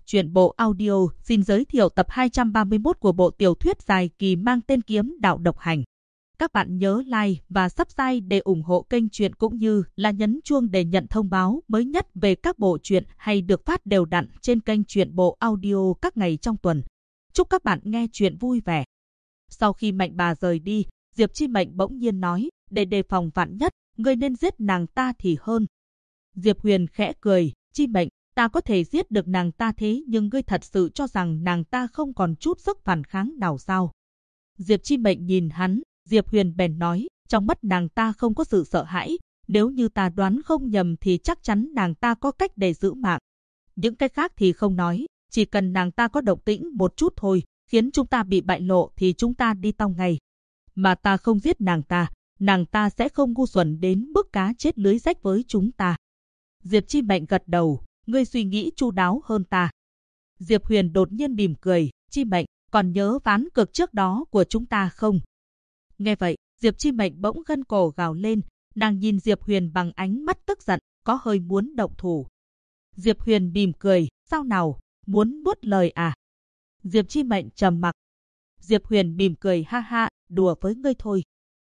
Truyện bộ audio xin giới thiệu tập 231 của bộ tiểu thuyết dài kỳ mang tên Kiếm Đạo Độc Hành. Các bạn nhớ like và subscribe để ủng hộ kênh truyện cũng như là nhấn chuông để nhận thông báo mới nhất về các bộ truyện hay được phát đều đặn trên kênh truyện bộ audio các ngày trong tuần. Chúc các bạn nghe truyện vui vẻ. Sau khi Mạnh bà rời đi, Diệp Chi Mệnh bỗng nhiên nói, để đề phòng vạn nhất, ngươi nên giết nàng ta thì hơn. Diệp Huyền khẽ cười, Chi Mệnh, ta có thể giết được nàng ta thế nhưng ngươi thật sự cho rằng nàng ta không còn chút sức phản kháng nào sao? Diệp Chi Mệnh nhìn hắn, Diệp Huyền bèn nói, trong mắt nàng ta không có sự sợ hãi, nếu như ta đoán không nhầm thì chắc chắn nàng ta có cách để giữ mạng. Những cái khác thì không nói, chỉ cần nàng ta có động tĩnh một chút thôi, khiến chúng ta bị bại lộ thì chúng ta đi tong ngay. Mà ta không giết nàng ta sẽ không ngu xuẩn đến mức cá chết lưới rách với chúng ta. Diệp Chi Mệnh gật đầu, ngươi suy nghĩ chu đáo hơn ta. Diệp Huyền đột nhiên mỉm cười, Chi Mệnh, còn nhớ ván cược trước đó của chúng ta không? Nghe vậy, Diệp Chi Mệnh bỗng gân cổ gào lên, nàng nhìn Diệp Huyền bằng ánh mắt tức giận, có hơi muốn động thủ. Diệp Huyền mỉm cười, sao nào, muốn nuốt lời à? Diệp Chi Mệnh trầm mặc. Diệp Huyền mỉm cười, ha ha, đùa với ngươi thôi.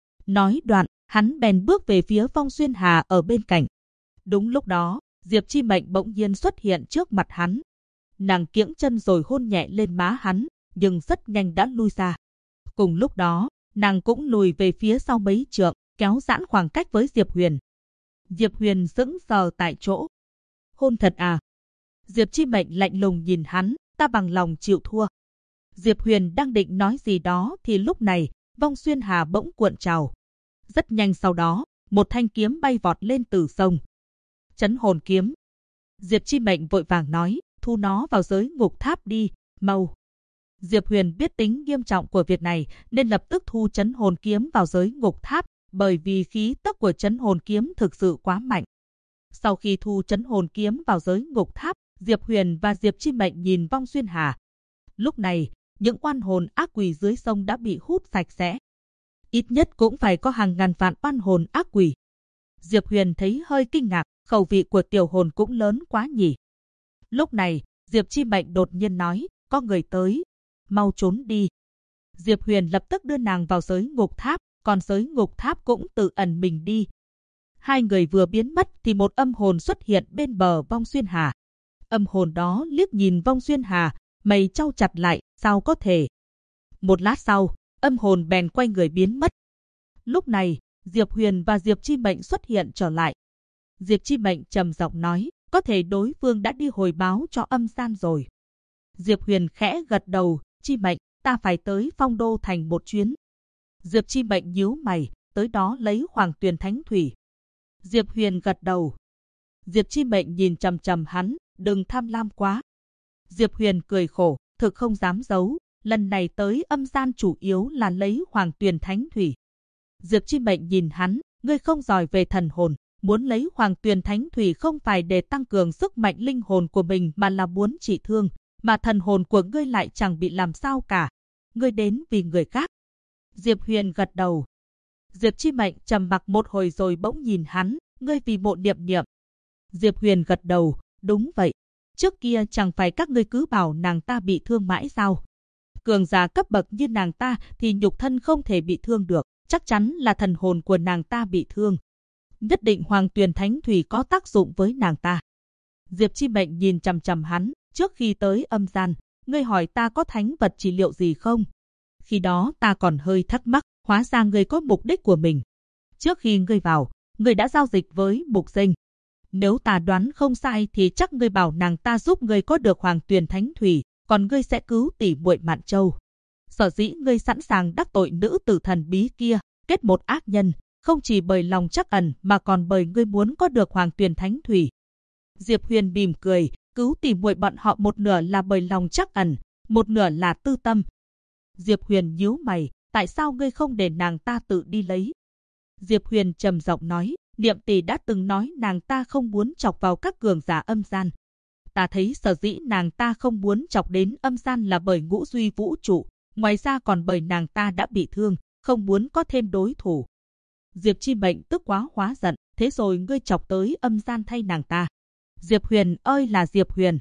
Nói đoạn, hắn bèn bước về phía Phong Xuyên Hà ở bên cạnh. Đúng lúc đó, Diệp Chi Mệnh bỗng nhiên xuất hiện trước mặt hắn. Nàng kiễng chân rồi hôn nhẹ lên má hắn, nhưng rất nhanh đã lui ra. Cùng lúc đó, nàng cũng lùi về phía sau mấy trượng, kéo giãn khoảng cách với Diệp Huyền. Diệp Huyền sững sờ tại chỗ. Hôn thật à? Diệp Chi Mệnh lạnh lùng nhìn hắn, ta bằng lòng chịu thua. Diệp Huyền đang định nói gì đó thì lúc này, Vong Xuyên Hà bỗng cuộn trào. Rất nhanh sau đó, một thanh kiếm bay vọt lên từ sông. Chấn hồn kiếm. Diệp Chi Mệnh vội vàng nói, thu nó vào giới ngục tháp đi, mau. Diệp Huyền biết tính nghiêm trọng của việc này nên lập tức thu chấn hồn kiếm vào giới ngục tháp, bởi vì khí tức của chấn hồn kiếm thực sự quá mạnh. Sau khi thu chấn hồn kiếm vào giới ngục tháp, Diệp Huyền và Diệp Chi Mệnh nhìn Vong Xuyên Hà. Lúc này, những oan hồn ác quỷ dưới sông đã bị hút sạch sẽ. Ít nhất cũng phải có hàng ngàn vạn oan hồn ác quỷ. Diệp Huyền thấy hơi kinh ngạc, khẩu vị của tiểu hồn cũng lớn quá nhỉ. Lúc này, Diệp Chi Mệnh đột nhiên nói, có người tới, mau trốn đi. Diệp Huyền lập tức đưa nàng vào giới ngục tháp, còn giới ngục tháp cũng tự ẩn mình đi. Hai người vừa biến mất thì một âm hồn xuất hiện bên bờ Vong Xuyên Hà. Âm hồn đó liếc nhìn Vong Xuyên Hà, mày chau chặt lại, sao có thể. Một lát sau, âm hồn bèn quay người biến mất. Lúc này, Diệp Huyền và Diệp Chi Mệnh xuất hiện trở lại. Diệp Chi Mệnh trầm giọng nói, có thể đối phương đã đi hồi báo cho âm gian rồi. Diệp Huyền khẽ gật đầu, Chi Mệnh, ta phải tới Phong Đô Thành một chuyến. Diệp Chi Mệnh nhíu mày, tới đó lấy Hoàng Tuyền Thánh Thủy. Diệp Huyền gật đầu. Diệp Chi Mệnh nhìn chằm chằm hắn, đừng tham lam quá. Diệp Huyền cười khổ, thực không dám giấu, lần này tới âm gian chủ yếu là lấy Hoàng Tuyền Thánh Thủy. Diệp Chi Mệnh nhìn hắn, ngươi không giỏi về thần hồn, muốn lấy Hoàng Tuyền Thánh Thủy không phải để tăng cường sức mạnh linh hồn của mình mà là muốn trị thương, mà thần hồn của ngươi lại chẳng bị làm sao cả. Ngươi đến vì người khác. Diệp Huyền gật đầu. Diệp Chi Mệnh trầm mặc một hồi rồi bỗng nhìn hắn, ngươi vì Mộ Niệm Niệm. Diệp Huyền gật đầu, đúng vậy. Trước kia chẳng phải các ngươi cứ bảo nàng ta bị thương mãi sao? Cường giả cấp bậc như nàng ta thì nhục thân không thể bị thương được, chắc chắn là thần hồn của nàng ta bị thương. Nhất định Hoàng Tuyền Thánh Thủy có tác dụng với nàng ta. Diệp Chi Mệnh nhìn chằm chằm hắn, trước khi tới âm gian, ngươi hỏi ta có thánh vật trị liệu gì không? Khi đó ta còn hơi thắc mắc, hóa ra ngươi có mục đích của mình. Trước khi ngươi vào, ngươi đã giao dịch với Mục Dinh. Nếu ta đoán không sai thì chắc ngươi bảo nàng ta giúp ngươi có được Hoàng Tuyền Thánh Thủy, còn ngươi sẽ cứu tỷ muội Mạn Châu. Sở dĩ ngươi sẵn sàng đắc tội nữ tử thần bí kia, kết một ác nhân, không chỉ bởi lòng trắc ẩn mà còn bởi ngươi muốn có được Hoàng Tuyền Thánh Thủy. Diệp Huyền mỉm cười, cứu tỷ muội bọn họ một nửa là bởi lòng trắc ẩn, một nửa là tư tâm. Diệp Huyền nhíu mày, tại sao ngươi không để nàng ta tự đi lấy? Diệp Huyền trầm giọng nói, Niệm tỷ đã từng nói nàng ta không muốn chọc vào các cường giả âm gian. Ta thấy sở dĩ nàng ta không muốn chọc đến âm gian là bởi ngũ duy vũ trụ, ngoài ra còn bởi nàng ta đã bị thương, không muốn có thêm đối thủ. Diệp Chi Mệnh tức quá hóa giận, thế rồi ngươi chọc tới âm gian thay nàng ta. Diệp Huyền ơi là Diệp Huyền,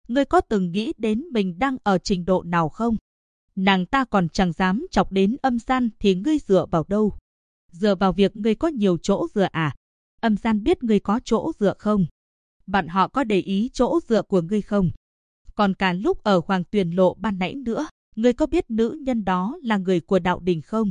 ngươi có từng nghĩ đến mình đang ở trình độ nào không? Nàng ta còn chẳng dám chọc đến âm gian thì ngươi dựa vào đâu? Dựa vào việc ngươi có nhiều chỗ dựa à? Âm gian biết ngươi có chỗ dựa không? Bọn họ có để ý chỗ dựa của ngươi không? Còn cả lúc ở Hoàng Tuyền Lộ ban nãy nữa, ngươi có biết nữ nhân đó là người của đạo đình không?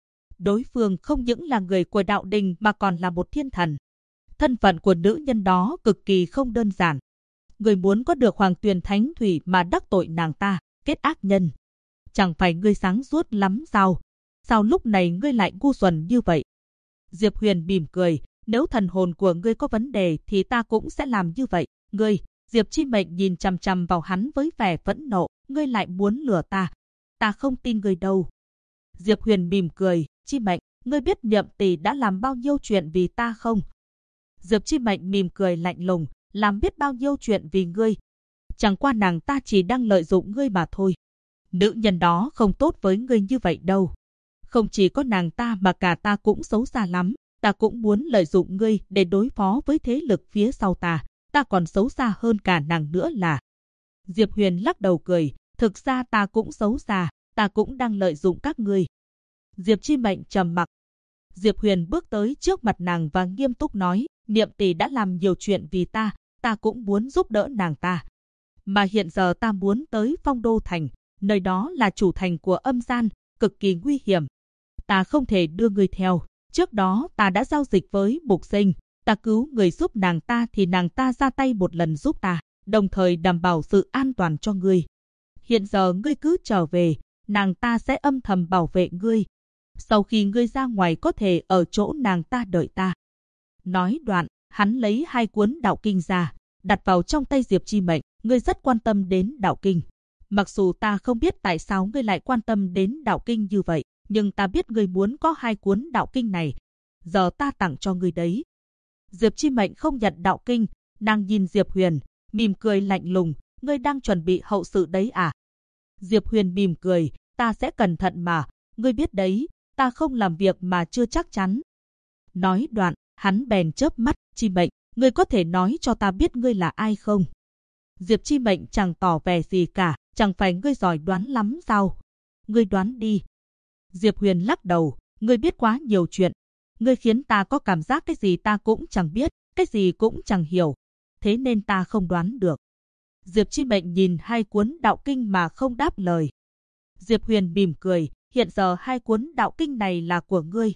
Đối phương không những là người của đạo đình mà còn là một thiên thần. Thân phận của nữ nhân đó cực kỳ không đơn giản. Ngươi muốn có được Hoàng Tuyền Thánh Thủy mà đắc tội nàng ta, kết ác nhân. Chẳng phải ngươi sáng suốt lắm sao? Sao lúc này ngươi lại ngu xuẩn như vậy? Diệp Huyền mỉm cười, nếu thần hồn của ngươi có vấn đề thì ta cũng sẽ làm như vậy. Ngươi, Diệp Chi Mệnh nhìn chằm chằm vào hắn với vẻ phẫn nộ, ngươi lại muốn lừa ta. Ta không tin ngươi đâu. Diệp Huyền mỉm cười, Chi Mệnh, ngươi biết Nhậm tỷ đã làm bao nhiêu chuyện vì ta không? Diệp Chi Mệnh mỉm cười lạnh lùng, làm biết bao nhiêu chuyện vì ngươi. Chẳng qua nàng ta chỉ đang lợi dụng ngươi mà thôi. Nữ nhân đó không tốt với ngươi như vậy đâu. Không chỉ có nàng ta mà cả ta cũng xấu xa lắm. Ta cũng muốn lợi dụng ngươi để đối phó với thế lực phía sau ta. Ta còn xấu xa hơn cả nàng nữa là. Diệp Huyền lắc đầu cười. Thực ra ta cũng xấu xa. Ta cũng đang lợi dụng các ngươi. Diệp Chi Mệnh trầm mặc. Diệp Huyền bước tới trước mặt nàng và nghiêm túc nói. Niệm tỷ đã làm nhiều chuyện vì ta. Ta cũng muốn giúp đỡ nàng ta. Mà hiện giờ ta muốn tới Phong Đô Thành. Nơi đó là chủ thành của âm gian. Cực kỳ nguy hiểm. Ta không thể đưa ngươi theo. Trước đó ta đã giao dịch với Mục Sinh. Ta cứu người giúp nàng ta thì nàng ta ra tay một lần giúp ta. Đồng thời đảm bảo sự an toàn cho ngươi. Hiện giờ ngươi cứ trở về. Nàng ta sẽ âm thầm bảo vệ ngươi. Sau khi ngươi ra ngoài có thể ở chỗ nàng ta đợi ta. Nói đoạn, hắn lấy 2 cuốn đạo kinh ra. Đặt vào trong tay Diệp Chi Mệnh. Ngươi rất quan tâm đến đạo kinh. Mặc dù ta không biết tại sao ngươi lại quan tâm đến đạo kinh như vậy. Nhưng ta biết ngươi muốn có 2 cuốn đạo kinh này. Giờ ta tặng cho ngươi đấy. Diệp Chi Mệnh không nhận đạo kinh. Nàng nhìn Diệp Huyền, mỉm cười lạnh lùng. Ngươi đang chuẩn bị hậu sự đấy à? Diệp Huyền mỉm cười. Ta sẽ cẩn thận mà. Ngươi biết đấy, ta không làm việc mà chưa chắc chắn. Nói đoạn, hắn bèn chớp mắt. Chi Mệnh, ngươi có thể nói cho ta biết ngươi là ai không? Diệp Chi Mệnh chẳng tỏ vẻ gì cả. Chẳng phải ngươi giỏi đoán lắm sao? Ngươi đoán đi. Diệp Huyền lắc đầu, ngươi biết quá nhiều chuyện. Ngươi khiến ta có cảm giác cái gì ta cũng chẳng biết, cái gì cũng chẳng hiểu. Thế nên ta không đoán được. Diệp Chi Mệnh nhìn 2 cuốn đạo kinh mà không đáp lời. Diệp Huyền mỉm cười, hiện giờ 2 cuốn đạo kinh này là của ngươi.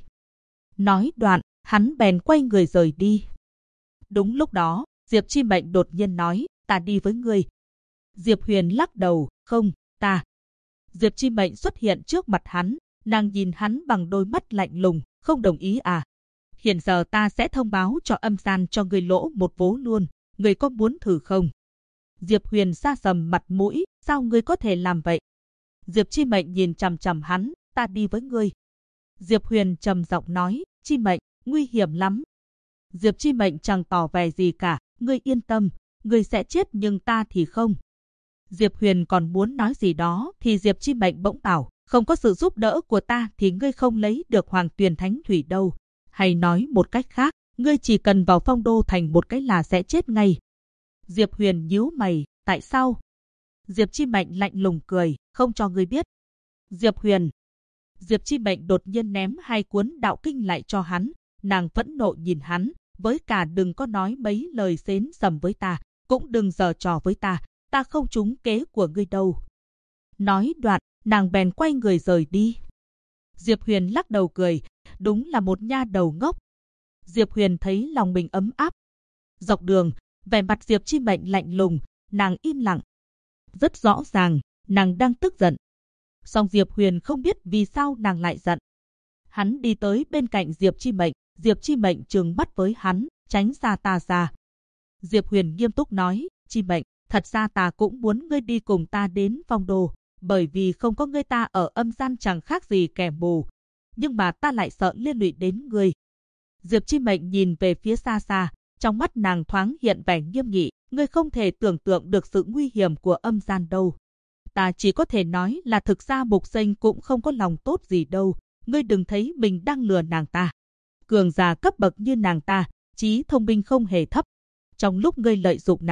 Nói đoạn, hắn bèn quay người rời đi. Đúng lúc đó, Diệp Chi Mệnh đột nhiên nói, ta đi với ngươi. Diệp Huyền lắc đầu, không, ta. Diệp Chi Mệnh xuất hiện trước mặt hắn. Nàng nhìn hắn bằng đôi mắt lạnh lùng, không đồng ý à? Hiện giờ ta sẽ thông báo cho âm gian cho người lỗ một vố luôn. Người có muốn thử không? Diệp Huyền sa sầm mặt mũi, sao ngươi có thể làm vậy? Diệp Chi Mệnh nhìn chằm chằm hắn, ta đi với ngươi. Diệp Huyền trầm giọng nói, Chi Mệnh, nguy hiểm lắm. Diệp Chi Mệnh chẳng tỏ vẻ gì cả, ngươi yên tâm, ngươi sẽ chết nhưng ta thì không. Diệp Huyền còn muốn nói gì đó thì Diệp Chi Mệnh bỗng bảo, không có sự giúp đỡ của ta thì ngươi không lấy được Hoàng Tuyền Thánh Thủy đâu. Hay nói một cách khác, ngươi chỉ cần vào Phong Đô Thành một cái là sẽ chết ngay. Diệp Huyền nhíu mày, tại sao? Diệp Chi Mệnh lạnh lùng cười, không cho ngươi biết. Diệp Huyền. Diệp Chi Mệnh đột nhiên ném 2 cuốn đạo kinh lại cho hắn. Nàng phẫn nộ nhìn hắn, với cả đừng có nói mấy lời xến sầm với ta, cũng đừng giở trò với ta, ta không trúng kế của ngươi đâu. Nói đoạn, nàng bèn quay người rời đi. Diệp Huyền lắc đầu cười, đúng là một nha đầu ngốc. Diệp Huyền thấy lòng mình ấm áp. Dọc đường, vẻ mặt Diệp Chi Mệnh lạnh lùng, nàng im lặng. Rất rõ ràng, nàng đang tức giận. Song Diệp Huyền không biết vì sao nàng lại giận. Hắn đi tới bên cạnh Diệp Chi Mệnh, Diệp Chi Mệnh trừng mắt với hắn, tránh xa ta ra. Diệp Huyền nghiêm túc nói, Chi Mệnh, thật ra ta cũng muốn ngươi đi cùng ta đến Phong Đô, bởi vì không có ngươi ta ở âm gian chẳng khác gì kẻ mù. Nhưng mà ta lại sợ liên lụy đến ngươi. Diệp Chi Mệnh nhìn về phía xa xa, trong mắt nàng thoáng hiện vẻ nghiêm nghị, ngươi không thể tưởng tượng được sự nguy hiểm của âm gian đâu. Ta chỉ có thể nói là thực ra Mục Sinh cũng không có lòng tốt gì đâu, ngươi đừng thấy mình đang lừa nàng ta. Cường giả cấp bậc như nàng ta, trí thông minh không hề thấp. Trong lúc ngươi lợi dụng nàng,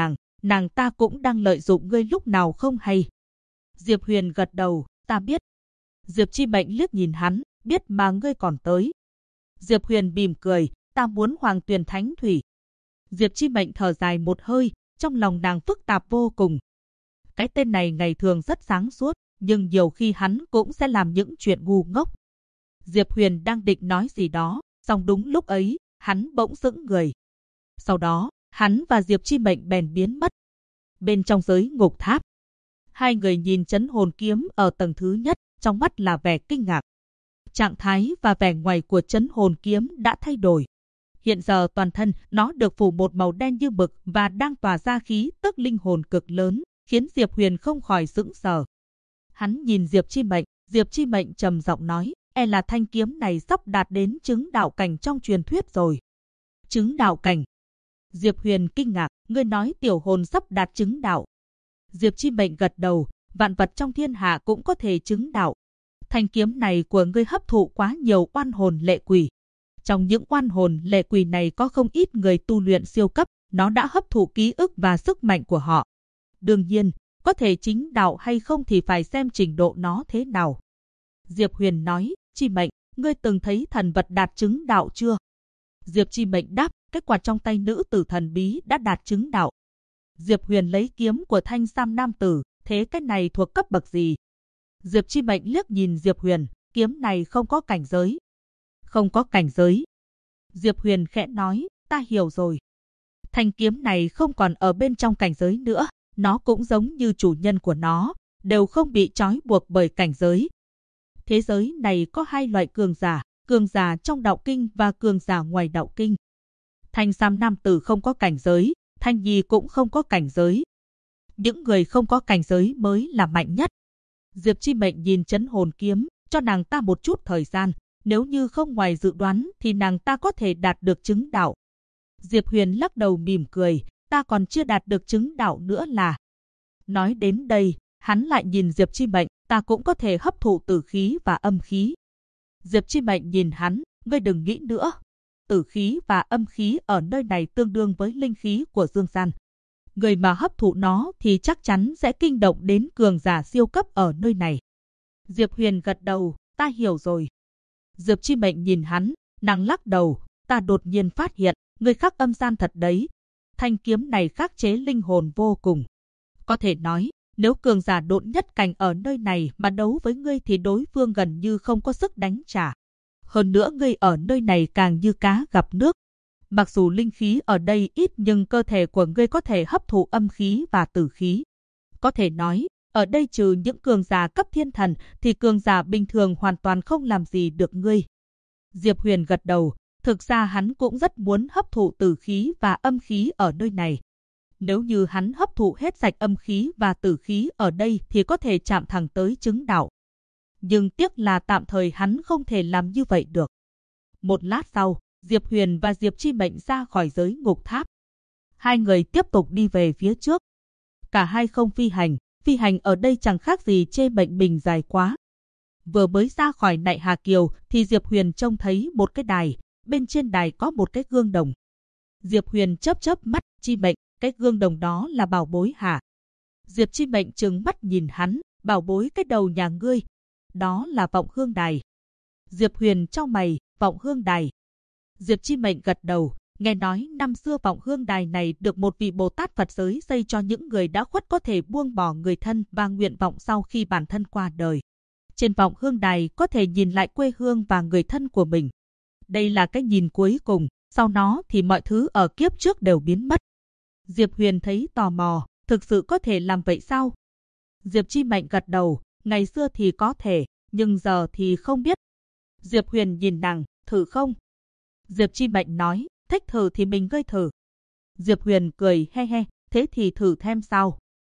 nàng ta cũng đang lợi dụng ngươi lúc nào không hay. Diệp Huyền gật đầu, ta biết. Diệp Chi Mệnh liếc nhìn hắn, biết mà ngươi còn tới. Diệp Huyền mỉm cười, ta muốn Hoàng Tuyền Thánh Thủy. Diệp Chi Mệnh thở dài một hơi, trong lòng nàng phức tạp vô cùng. Cái tên này ngày thường rất sáng suốt, nhưng nhiều khi hắn cũng sẽ làm những chuyện ngu ngốc. Diệp Huyền đang định nói gì đó, song đúng lúc ấy, hắn bỗng sững người. Sau đó, hắn và Diệp Chi Mệnh bèn biến mất. Bên trong giới ngục tháp, hai người nhìn trấn hồn kiếm ở tầng thứ nhất, trong mắt là vẻ kinh ngạc. Trạng thái và vẻ ngoài của trấn hồn kiếm đã thay đổi. Hiện giờ toàn thân nó được phủ một màu đen như mực và đang tỏa ra khí tức linh hồn cực lớn, khiến Diệp Huyền không khỏi sững sờ. Hắn nhìn Diệp Chi Mệnh trầm giọng nói, e là thanh kiếm này sắp đạt đến chứng đạo cảnh trong truyền thuyết rồi. Chứng đạo cảnh? Diệp Huyền kinh ngạc, ngươi nói tiểu hồn sắp đạt chứng đạo. Diệp Chi Mệnh gật đầu, vạn vật trong thiên hạ cũng có thể chứng đạo. Thanh kiếm này của ngươi hấp thụ quá nhiều oan hồn lệ quỷ. Trong những oan hồn lệ quỷ này có không ít người tu luyện siêu cấp, nó đã hấp thụ ký ức và sức mạnh của họ. Đương nhiên, có thể chính đạo hay không thì phải xem trình độ nó thế nào. Diệp Huyền nói, Chi Mệnh, ngươi từng thấy thần vật đạt chứng đạo chưa? Diệp Chi Mệnh đáp, kết quả trong tay nữ tử thần bí đã đạt chứng đạo. Diệp Huyền lấy kiếm của thanh sam nam tử, thế cái này thuộc cấp bậc gì? Diệp Chi Mệnh liếc nhìn Diệp Huyền, kiếm này không có cảnh giới. Không có cảnh giới. Diệp Huyền khẽ nói, ta hiểu rồi. Thanh kiếm này không còn ở bên trong cảnh giới nữa, nó cũng giống như chủ nhân của nó, đều không bị trói buộc bởi cảnh giới. Thế giới này có hai loại cường giả trong đạo kinh và cường giả ngoài đạo kinh. Thanh sam nam tử không có cảnh giới, Thanh Nhi cũng không có cảnh giới. Những người không có cảnh giới mới là mạnh nhất. Diệp Chi Mệnh nhìn trấn hồn kiếm, cho nàng ta một chút thời gian, nếu như không ngoài dự đoán thì nàng ta có thể đạt được chứng đạo. Diệp Huyền lắc đầu mỉm cười, ta còn chưa đạt được chứng đạo nữa là. Nói đến đây, hắn lại nhìn Diệp Chi Mệnh, ta cũng có thể hấp thụ tử khí và âm khí. Diệp Chi Mệnh nhìn hắn, ngươi đừng nghĩ nữa. Tử khí và âm khí ở nơi này tương đương với linh khí của dương gian. Người mà hấp thụ nó thì chắc chắn sẽ kinh động đến cường giả siêu cấp ở nơi này. Diệp Huyền gật đầu, ta hiểu rồi. Diệp Chi Mệnh nhìn hắn, nàng lắc đầu, ta đột nhiên phát hiện, ngươi khắc âm gian thật đấy. Thanh kiếm này khắc chế linh hồn vô cùng. Có thể nói, nếu cường giả độn nhất cảnh ở nơi này mà đấu với ngươi thì đối phương gần như không có sức đánh trả. Hơn nữa ngươi ở nơi này càng như cá gặp nước. Mặc dù linh khí ở đây ít nhưng cơ thể của ngươi có thể hấp thụ âm khí và tử khí. Có thể nói, ở đây trừ những cường giả cấp thiên thần thì cường giả bình thường hoàn toàn không làm gì được ngươi. Diệp Huyền gật đầu, thực ra hắn cũng rất muốn hấp thụ tử khí và âm khí ở nơi này. Nếu như hắn hấp thụ hết sạch âm khí và tử khí ở đây thì có thể chạm thẳng tới chứng đạo. Nhưng tiếc là tạm thời hắn không thể làm như vậy được. Một lát sau, Diệp Huyền và Diệp Chi Mệnh ra khỏi giới ngục tháp. Hai người tiếp tục đi về phía trước. Cả hai không phi hành ở đây chẳng khác gì chê bệnh mình dài quá. Vừa mới ra khỏi Nại Hà Kiều thì Diệp Huyền trông thấy một cái đài, bên trên đài có một cái gương đồng. Diệp Huyền chớp mắt, Chi Mệnh, cái gương đồng đó là bảo bối hả? Diệp Chi Mệnh trừng mắt nhìn hắn, bảo bối cái đầu nhà ngươi. Đó là vọng hương đài. Diệp Huyền chau mày, vọng hương đài. Diệp Chi Mệnh gật đầu, nghe nói năm xưa vọng hương đài này được một vị Bồ Tát Phật giới xây cho những người đã khuất có thể buông bỏ người thân và nguyện vọng sau khi bản thân qua đời. Trên vọng hương đài có thể nhìn lại quê hương và người thân của mình. Đây là cái nhìn cuối cùng, sau nó thì mọi thứ ở kiếp trước đều biến mất. Diệp Huyền thấy tò mò, thực sự có thể làm vậy sao? Diệp Chi Mệnh gật đầu, ngày xưa thì có thể, nhưng giờ thì không biết. Diệp Huyền nhìn nàng, thử không? Diệp Chi Mệnh nói, thích thử thì mình ngươi thử. Diệp Huyền cười he he, thế thì thử thêm sao?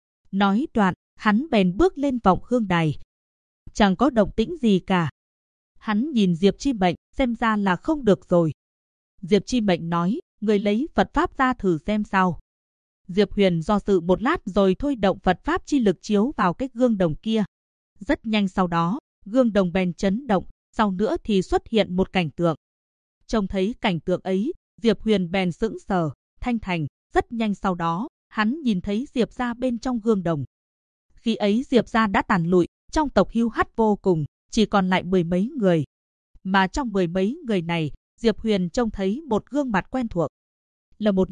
Nói đoạn, hắn bèn bước lên vọng hương đài. Chẳng có động tĩnh gì cả. Hắn nhìn Diệp Chi Mệnh, xem ra là không được rồi. Diệp Chi Mệnh nói, người lấy Phật Pháp ra thử xem sao. Diệp Huyền do dự một lát rồi thôi động Phật Pháp chi lực chiếu vào cái gương đồng kia. Rất nhanh sau đó, gương đồng bèn chấn động, sau nữa thì xuất hiện một cảnh tượng. Trông thấy cảnh tượng ấy, Diệp Huyền bèn sững sờ, thanh thành, rất nhanh sau đó, hắn nhìn thấy Diệp gia bên trong gương đồng. Khi ấy Diệp gia đã tàn lụi, trong tộc hiu hắt vô cùng, chỉ còn lại 10 mấy người. Mà trong 10 mấy người này, Diệp Huyền trông thấy một gương mặt quen thuộc. Là một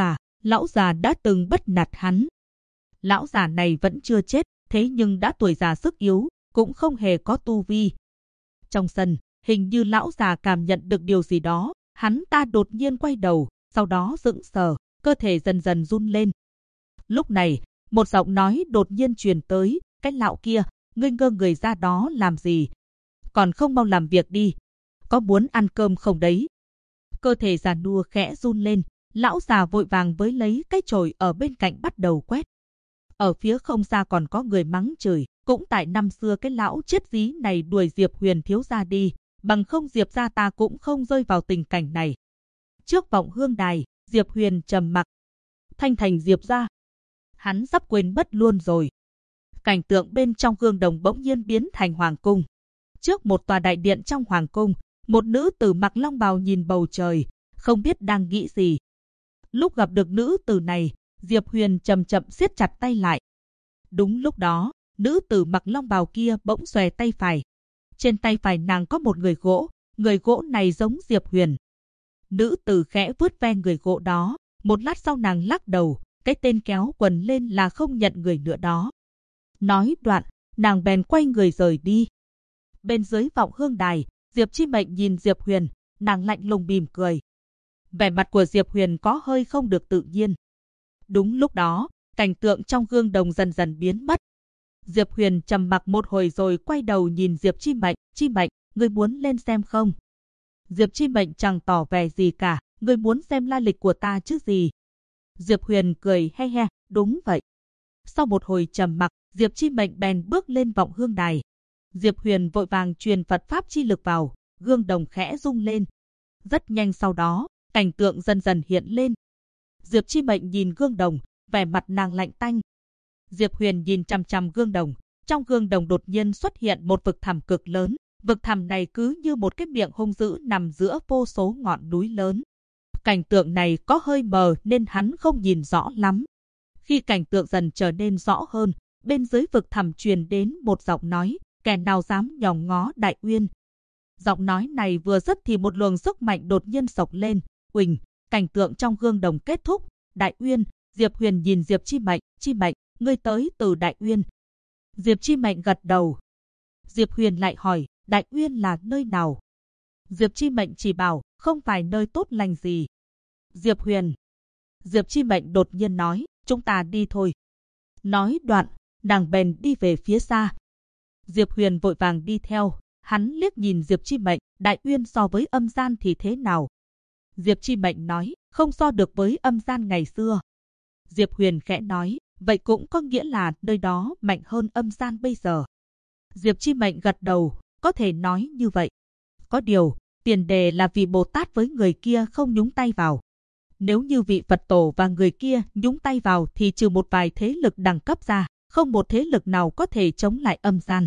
lão già đã từng bắt nạt hắn. Lão già này vẫn chưa chết, thế nhưng đã tuổi già sức yếu, cũng không hề có tu vi. Trong sân, hình như lão già cảm nhận được điều gì đó, hắn ta đột nhiên quay đầu, sau đó sững sờ, cơ thể dần dần run lên. Lúc này, một giọng nói đột nhiên truyền tới, cái lão kia, ngươi ngơ người ra đó làm gì? Còn không mau làm việc đi, có muốn ăn cơm không đấy? Cơ thể già nua khẽ run lên, lão già vội vàng với lấy cái chổi ở bên cạnh bắt đầu quét. Ở phía không xa còn có người mắng chửi, cũng tại năm xưa cái lão chết dí này đuổi Diệp Huyền thiếu gia đi, bằng không Diệp gia ta cũng không rơi vào tình cảnh này. Trước vọng hương đài, Diệp Huyền trầm mặc. Thanh thành Diệp gia, hắn sắp quên mất luôn rồi. Cảnh tượng bên trong gương đồng bỗng nhiên biến thành hoàng cung. Trước một tòa đại điện trong hoàng cung, một nữ tử mặc long bào nhìn bầu trời, không biết đang nghĩ gì. Lúc gặp được nữ tử này, Diệp Huyền chậm chậm siết chặt tay lại. Đúng lúc đó, nữ tử mặc long bào kia bỗng xòe tay phải. Trên tay phải nàng có một người gỗ này giống Diệp Huyền. Nữ tử khẽ vuốt ve người gỗ đó, một lát sau nàng lắc đầu, cái tên kéo quần lên là không nhận người nữa đó. Nói đoạn, nàng bèn quay người rời đi. Bên dưới vọng hương đài, Diệp Chi Mệnh nhìn Diệp Huyền, nàng lạnh lùng mỉm cười. Vẻ mặt của Diệp Huyền có hơi không được tự nhiên. Đúng lúc đó, cảnh tượng trong gương đồng dần dần biến mất. Diệp Huyền trầm mặc một hồi rồi quay đầu nhìn Diệp Chi Mệnh, Chi Mệnh, ngươi muốn lên xem không? Diệp Chi Mệnh chẳng tỏ vẻ gì cả, ngươi muốn xem la lịch của ta chứ gì? Diệp Huyền cười he he, đúng vậy. Sau một hồi trầm mặc, Diệp Chi Mệnh bèn bước lên vọng hương đài. Diệp Huyền vội vàng truyền Phật pháp chi lực vào, gương đồng khẽ rung lên. Rất nhanh sau đó, cảnh tượng dần dần hiện lên. Diệp Chi Mệnh nhìn gương đồng, vẻ mặt nàng lạnh tanh. Diệp Huyền nhìn chằm chằm gương đồng, trong gương đồng đột nhiên xuất hiện một vực thẳm cực lớn. Vực thẳm này cứ như một cái miệng hung dữ nằm giữa vô số ngọn núi lớn. Cảnh tượng này có hơi mờ nên hắn không nhìn rõ lắm. Khi cảnh tượng dần trở nên rõ hơn, bên dưới vực thẳm truyền đến một giọng nói, kẻ nào dám nhòm ngó Đại Uyên. Giọng nói này vừa dứt thì một luồng sức mạnh đột nhiên xộc lên, uỳnh, cảnh tượng trong gương đồng kết thúc. Đại Uyên, Diệp Huyền nhìn Diệp Chi Mệnh, ngươi tới từ Đại Uyên. Diệp Chi Mệnh gật đầu. Diệp Huyền lại hỏi, Đại Uyên là nơi nào? Diệp Chi Mệnh chỉ bảo, không phải nơi tốt lành gì. Diệp Huyền. Diệp Chi Mệnh đột nhiên nói, chúng ta đi thôi. Nói đoạn, nàng bèn đi về phía xa. Diệp Huyền vội vàng đi theo, hắn liếc nhìn Diệp Chi Mệnh, Đại Uyên so với âm gian thì thế nào? Diệp Chi Mệnh nói, không so được với âm gian ngày xưa. Diệp Huyền khẽ nói, vậy cũng có nghĩa là nơi đó mạnh hơn âm gian bây giờ. Diệp Chi Mệnh gật đầu, có thể nói như vậy. Có điều, tiền đề là vị Bồ Tát với người kia không nhúng tay vào. Nếu như vị Phật tổ và người kia nhúng tay vào thì trừ một vài thế lực đẳng cấp ra, không một thế lực nào có thể chống lại âm gian.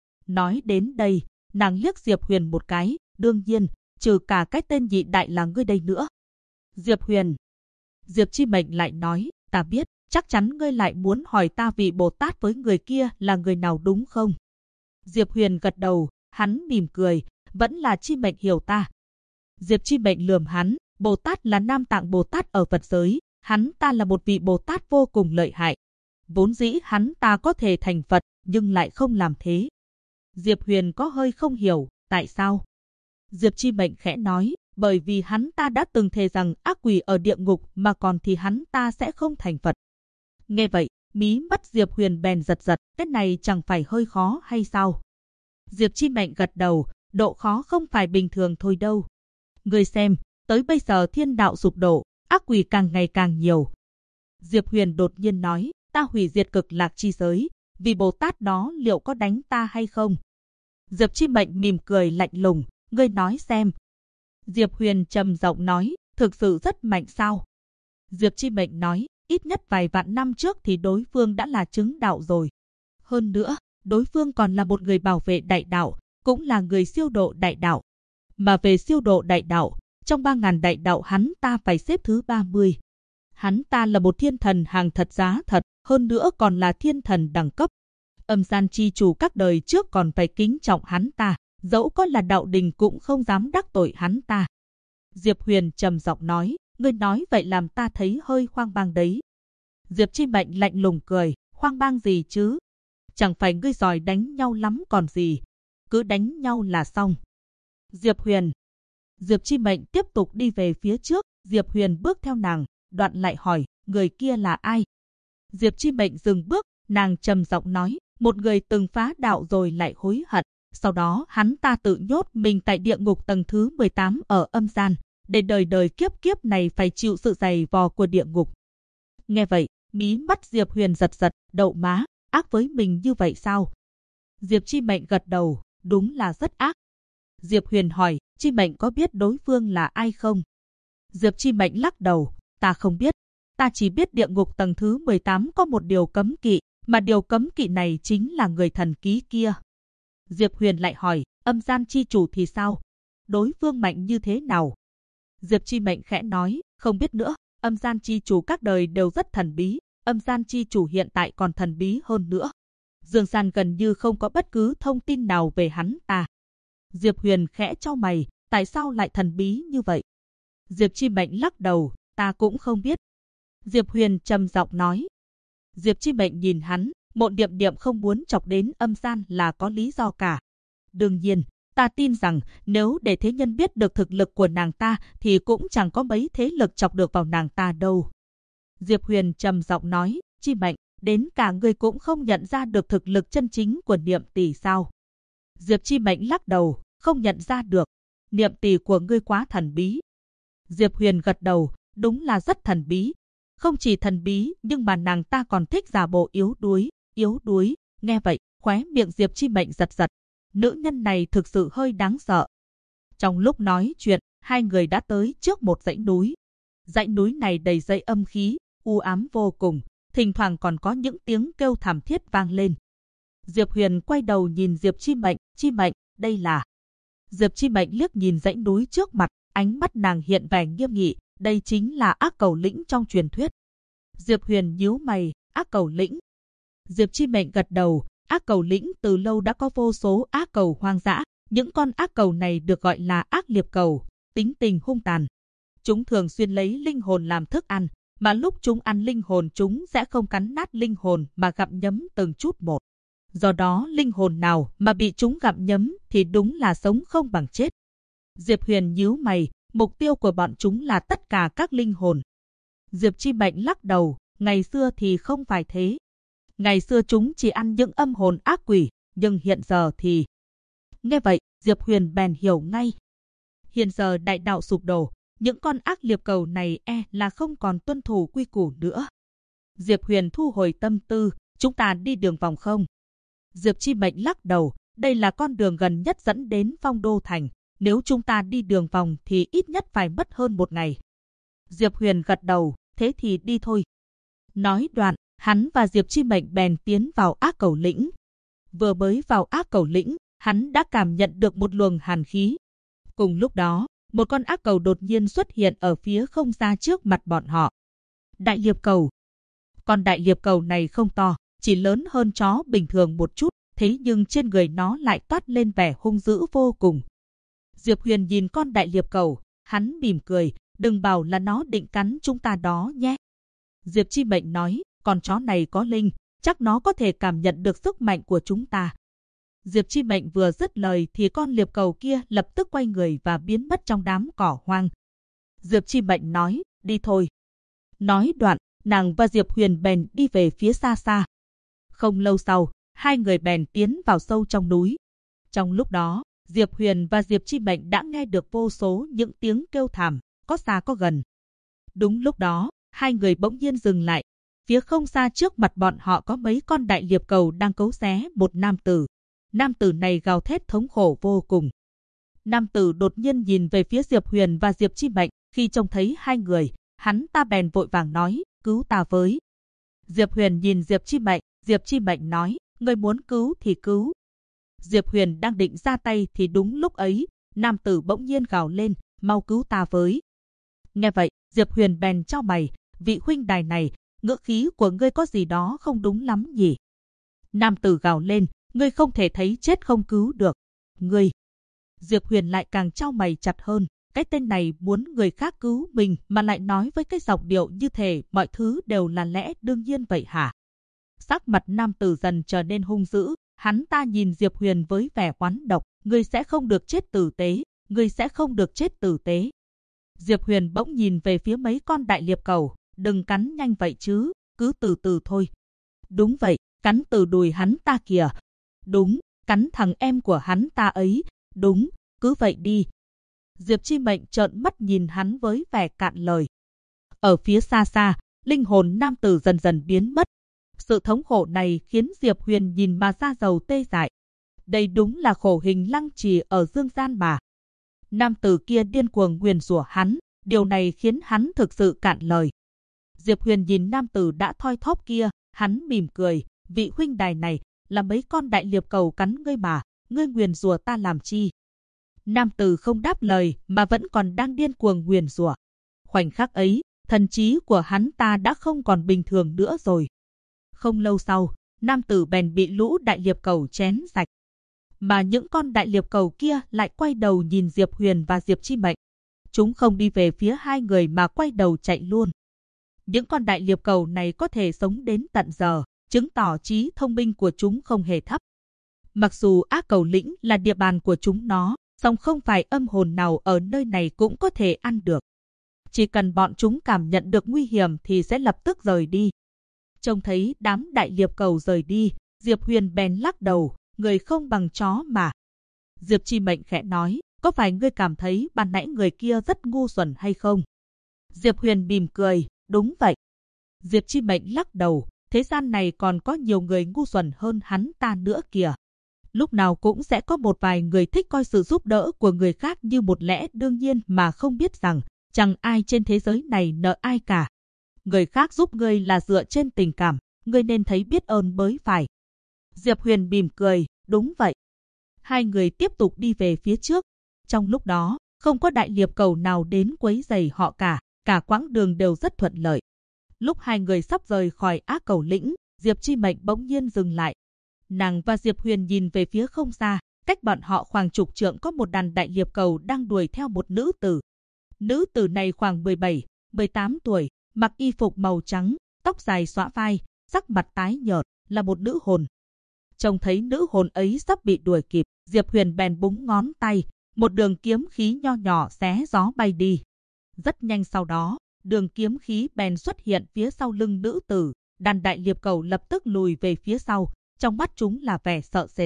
Nói đến đây, nàng liếc Diệp Huyền một cái, đương nhiên, trừ cả cái tên nhị đại là ngươi đây nữa. Diệp Huyền. Diệp Chi Mệnh lại nói, ta biết, chắc chắn ngươi lại muốn hỏi ta vị Bồ Tát với người kia là người nào đúng không? Diệp Huyền gật đầu, hắn mỉm cười, vẫn là Chi Mệnh hiểu ta. Diệp Chi Mệnh lườm hắn, Bồ Tát là Nam Tạng Bồ Tát ở Phật giới, hắn ta là một vị Bồ Tát vô cùng lợi hại. Vốn dĩ hắn ta có thể thành Phật, nhưng lại không làm thế. Diệp Huyền có hơi không hiểu, tại sao? Diệp Chi Mệnh khẽ nói, bởi vì hắn ta đã từng thề rằng ác quỷ ở địa ngục mà còn thì hắn ta sẽ không thành Phật. Nghe vậy, mí mắt Diệp Huyền bèn giật giật, cái này chẳng phải hơi khó hay sao? Diệp Chi Mệnh gật đầu, độ khó không phải bình thường thôi đâu. Ngươi xem, tới bây giờ thiên đạo sụp đổ, ác quỷ càng ngày càng nhiều. Diệp Huyền đột nhiên nói, ta hủy diệt cực lạc chi giới, vì Bồ Tát đó liệu có đánh ta hay không? Diệp Chi Mệnh mỉm cười lạnh lùng, ngươi nói xem. Diệp Huyền trầm giọng nói, thực sự rất mạnh sao? Diệp Chi Mệnh nói, ít nhất vài vạn năm trước thì đối phương đã là chứng đạo rồi. Hơn nữa, đối phương còn là một người bảo vệ đại đạo, cũng là người siêu độ đại đạo. Mà về siêu độ đại đạo, trong 3.000 đại đạo hắn ta phải xếp thứ 30. Hắn ta là một thiên thần hàng thật giá thật, hơn nữa còn là thiên thần đẳng cấp. Âm gian chi chủ các đời trước còn phải kính trọng hắn ta, dẫu có là đạo đình cũng không dám đắc tội hắn ta. Diệp Huyền trầm giọng nói, ngươi nói vậy làm ta thấy hơi hoang mang đấy. Diệp Chi Mệnh lạnh lùng cười, hoang mang gì chứ? Chẳng phải ngươi giỏi đánh nhau lắm còn gì, cứ đánh nhau là xong. Diệp Huyền. Diệp Chi Mệnh tiếp tục đi về phía trước, Diệp Huyền bước theo nàng, đoạn lại hỏi, người kia là ai? Diệp Chi Mệnh dừng bước, nàng trầm giọng nói, một người từng phá đạo rồi lại hối hận. Sau đó hắn ta tự nhốt mình tại địa ngục tầng thứ 18 ở âm gian, để đời đời kiếp kiếp này phải chịu sự dày vò của địa ngục. Nghe vậy, mí mắt Diệp Huyền giật giật, đậu má, ác với mình như vậy sao? Diệp Chi Mệnh gật đầu, đúng là rất ác. Diệp Huyền hỏi, Chi Mệnh có biết đối phương là ai không? Diệp Chi Mệnh lắc đầu, ta không biết. Ta chỉ biết địa ngục tầng thứ 18 có một điều cấm kỵ, mà điều cấm kỵ này chính là người thần ký kia. Diệp Huyền lại hỏi, âm gian chi chủ thì sao? Đối phương mạnh như thế nào? Diệp Chi Mệnh khẽ nói, không biết nữa, âm gian chi chủ các đời đều rất thần bí, âm gian chi chủ hiện tại còn thần bí hơn nữa. Dương gian gần như không có bất cứ thông tin nào về hắn ta. Diệp Huyền khẽ chau mày, tại sao lại thần bí như vậy? Diệp Chi Mệnh lắc đầu, ta cũng không biết. Diệp Huyền trầm giọng nói. Diệp Chi Mệnh nhìn hắn, Mộ Điệm Điệm không muốn chọc đến âm gian là có lý do cả. Đương nhiên, ta tin rằng nếu để thế nhân biết được thực lực của nàng ta thì cũng chẳng có mấy thế lực chọc được vào nàng ta đâu. Diệp Huyền trầm giọng nói, Chi Mệnh, đến cả ngươi cũng không nhận ra được thực lực chân chính của Niệm tỷ sao? Diệp Chi Mệnh lắc đầu, không nhận ra được. Niệm tỷ của ngươi quá thần bí. Diệp Huyền gật đầu, đúng là rất thần bí. Không chỉ thần bí nhưng mà nàng ta còn thích giả bộ yếu đuối. Nghe vậy, khóe miệng Diệp Chi Mệnh giật giật. Nữ nhân này thực sự hơi đáng sợ. Trong lúc nói chuyện, hai người đã tới trước một dãy núi. Dãy núi này đầy dây âm khí, u ám vô cùng, thỉnh thoảng còn có những tiếng kêu thảm thiết vang lên. Diệp Huyền quay đầu nhìn Diệp Chi Mệnh, đây là... Diệp Chi Mệnh liếc nhìn dãy núi trước mặt, ánh mắt nàng hiện vẻ nghiêm nghị, đây chính là Ác Cẩu Lĩnh trong truyền thuyết. Diệp Huyền nhíu mày, Ác Cẩu Lĩnh. Diệp Chi Mệnh gật đầu, Ác Cẩu Lĩnh từ lâu đã có vô số ác cẩu hoang dã, những con ác cẩu này được gọi là ác liệp cẩu, tính tình hung tàn. Chúng thường xuyên lấy linh hồn làm thức ăn, mà lúc chúng ăn linh hồn chúng sẽ không cắn nát linh hồn mà gặm nhấm từng chút một. Do đó linh hồn nào mà bị chúng gặm nhấm thì đúng là sống không bằng chết. Diệp Huyền nhíu mày, mục tiêu của bọn chúng là tất cả các linh hồn. Diệp Chi Mệnh lắc đầu, ngày xưa thì không phải thế. Ngày xưa chúng chỉ ăn những âm hồn ác quỷ, nhưng hiện giờ thì... Nghe vậy, Diệp Huyền bèn hiểu ngay. Hiện giờ đại đạo sụp đổ, những con ác liệp cầu này là không còn tuân thủ quy củ nữa. Diệp Huyền thu hồi tâm tư, chúng ta đi đường vòng không? Diệp Chi Mệnh lắc đầu, đây là con đường gần nhất dẫn đến Phong Đô Thành. Nếu chúng ta đi đường vòng thì ít nhất phải mất hơn một ngày. Diệp Huyền gật đầu, thế thì đi thôi. Nói đoạn, hắn và Diệp Chi Mệnh bèn tiến vào Ác Cẩu Lĩnh. Vừa mới vào Ác Cẩu Lĩnh, hắn đã cảm nhận được một luồng hàn khí. Cùng lúc đó, một con ác cẩu đột nhiên xuất hiện ở phía không xa trước mặt bọn họ. Đại liệp cẩu. Con đại liệp cẩu này không to, chỉ lớn hơn chó bình thường một chút, thế nhưng trên người nó lại toát lên vẻ hung dữ vô cùng. Diệp Huyền nhìn con đại liệp cẩu, hắn mỉm cười, đừng bảo là nó định cắn chúng ta đó nhé. Diệp Chi Mệnh nói, con chó này có linh, chắc nó có thể cảm nhận được sức mạnh của chúng ta. Diệp Chi Mệnh vừa dứt lời thì con liệp cẩu kia lập tức quay người và biến mất trong đám cỏ hoang. Diệp Chi Mệnh nói, đi thôi. Nói đoạn, nàng và Diệp Huyền bèn đi về phía xa xa. Không lâu sau, hai người bèn tiến vào sâu trong núi. Trong lúc đó, Diệp Huyền và Diệp Chi Mệnh đã nghe được vô số những tiếng kêu thảm, có xa có gần. Đúng lúc đó, hai người bỗng nhiên dừng lại. Phía không xa trước mặt bọn họ có mấy con đại liệp cẩu đang cấu xé một nam tử. Nam tử này gào thét thống khổ vô cùng. Nam tử đột nhiên nhìn về phía Diệp Huyền và Diệp Chi Mệnh, khi trông thấy hai người, hắn ta bèn vội vàng nói, cứu ta với. Diệp Huyền nhìn Diệp Chi Mệnh nói, ngươi muốn cứu thì cứu. Diệp Huyền đang định ra tay thì đúng lúc ấy, nam tử bỗng nhiên gào lên, mau cứu ta với. Nghe vậy, Diệp Huyền bèn chau mày, vị huynh đài này, ngữ khí của ngươi có gì đó không đúng lắm nhỉ? Nam tử gào lên, ngươi không thể thấy chết không cứu được. Ngươi! Diệp Huyền lại càng chau mày chặt hơn. Cái tên này muốn người khác cứu mình mà lại nói với cái giọng điệu như thể mọi thứ đều là lẽ đương nhiên vậy hả? Sắc mặt nam tử dần trở nên hung dữ, hắn ta nhìn Diệp Huyền với vẻ oán độc, ngươi sẽ không được chết tử tế, ngươi sẽ không được chết tử tế. Diệp Huyền bỗng nhìn về phía mấy con đại liệp cầu, đừng cắn nhanh vậy chứ, cứ từ từ thôi. Đúng vậy, cắn từ đùi hắn ta kìa. Đúng, cắn thằng em của hắn ta ấy, đúng, cứ vậy đi. Diệp Chi Mệnh trợn mắt nhìn hắn với vẻ cạn lời. Ở phía xa xa, linh hồn nam tử dần dần biến mất. Sự thống khổ này khiến Diệp Huyền nhìn mà da dầu tê dại. Đây đúng là khổ hình lăng trì ở dương gian mà. Nam tử kia điên cuồng nguyền rủa hắn, điều này khiến hắn thực sự cạn lời. Diệp Huyền nhìn nam tử đã thoi thóp kia, hắn mỉm cười, vị huynh đài này là mấy con đại liệp cầu cắn ngươi mà, ngươi nguyền rủa ta làm chi? Nam tử không đáp lời mà vẫn còn đang điên cuồng nguyền rủa. Khoảnh khắc ấy, thần trí của hắn ta đã không còn bình thường nữa rồi. Không lâu sau, nam tử bèn bị lũ đại liệp cầu chén sạch. Mà những con đại liệp cầu kia lại quay đầu nhìn Diệp Huyền và Diệp Chi Mệnh. Chúng không đi về phía hai người mà quay đầu chạy luôn. Những con đại liệp cầu này có thể sống đến tận giờ, chứng tỏ trí thông minh của chúng không hề thấp. Mặc dù ác cầu lĩnh là địa bàn của chúng nó, song không phải âm hồn nào ở nơi này cũng có thể ăn được. Chỉ cần bọn chúng cảm nhận được nguy hiểm thì sẽ lập tức rời đi. Trông thấy đám đại liệp cầu rời đi, Diệp Huyền bèn lắc đầu, người không bằng chó mà. Diệp Chi Mệnh khẽ nói, có phải ngươi cảm thấy ban nãy người kia rất ngu xuẩn hay không? Diệp Huyền mỉm cười, đúng vậy. Diệp Chi Mệnh lắc đầu, thế gian này còn có nhiều người ngu xuẩn hơn hắn ta nữa kìa. Lúc nào cũng sẽ có một vài người thích coi sự giúp đỡ của người khác như một lẽ đương nhiên mà không biết rằng chẳng ai trên thế giới này nợ ai cả. Người khác giúp ngươi là dựa trên tình cảm, ngươi nên thấy biết ơn mới phải. Diệp Huyền mỉm cười, đúng vậy. Hai người tiếp tục đi về phía trước. Trong lúc đó, không có đại liệp cầu nào đến quấy rầy họ cả quãng đường đều rất thuận lợi. Lúc hai người sắp rời khỏi ác cầu lĩnh, Diệp Chi Mệnh bỗng nhiên dừng lại. Nàng và Diệp Huyền nhìn về phía không xa, cách bọn họ khoảng chục trượng có một đàn đại liệp cầu đang đuổi theo một nữ tử. Nữ tử này khoảng 17, 18 tuổi, mặc y phục màu trắng, tóc dài xõa vai, sắc mặt tái nhợt, là một nữ hồn. Trông thấy nữ hồn ấy sắp bị đuổi kịp, Diệp Huyền bèn búng ngón tay, một đường kiếm khí nho nhỏ xé gió bay đi. Rất nhanh sau đó, đường kiếm khí bèn xuất hiện phía sau lưng nữ tử, đàn đại liệp cầu lập tức lùi về phía sau, trong mắt chúng là vẻ sợ sệt.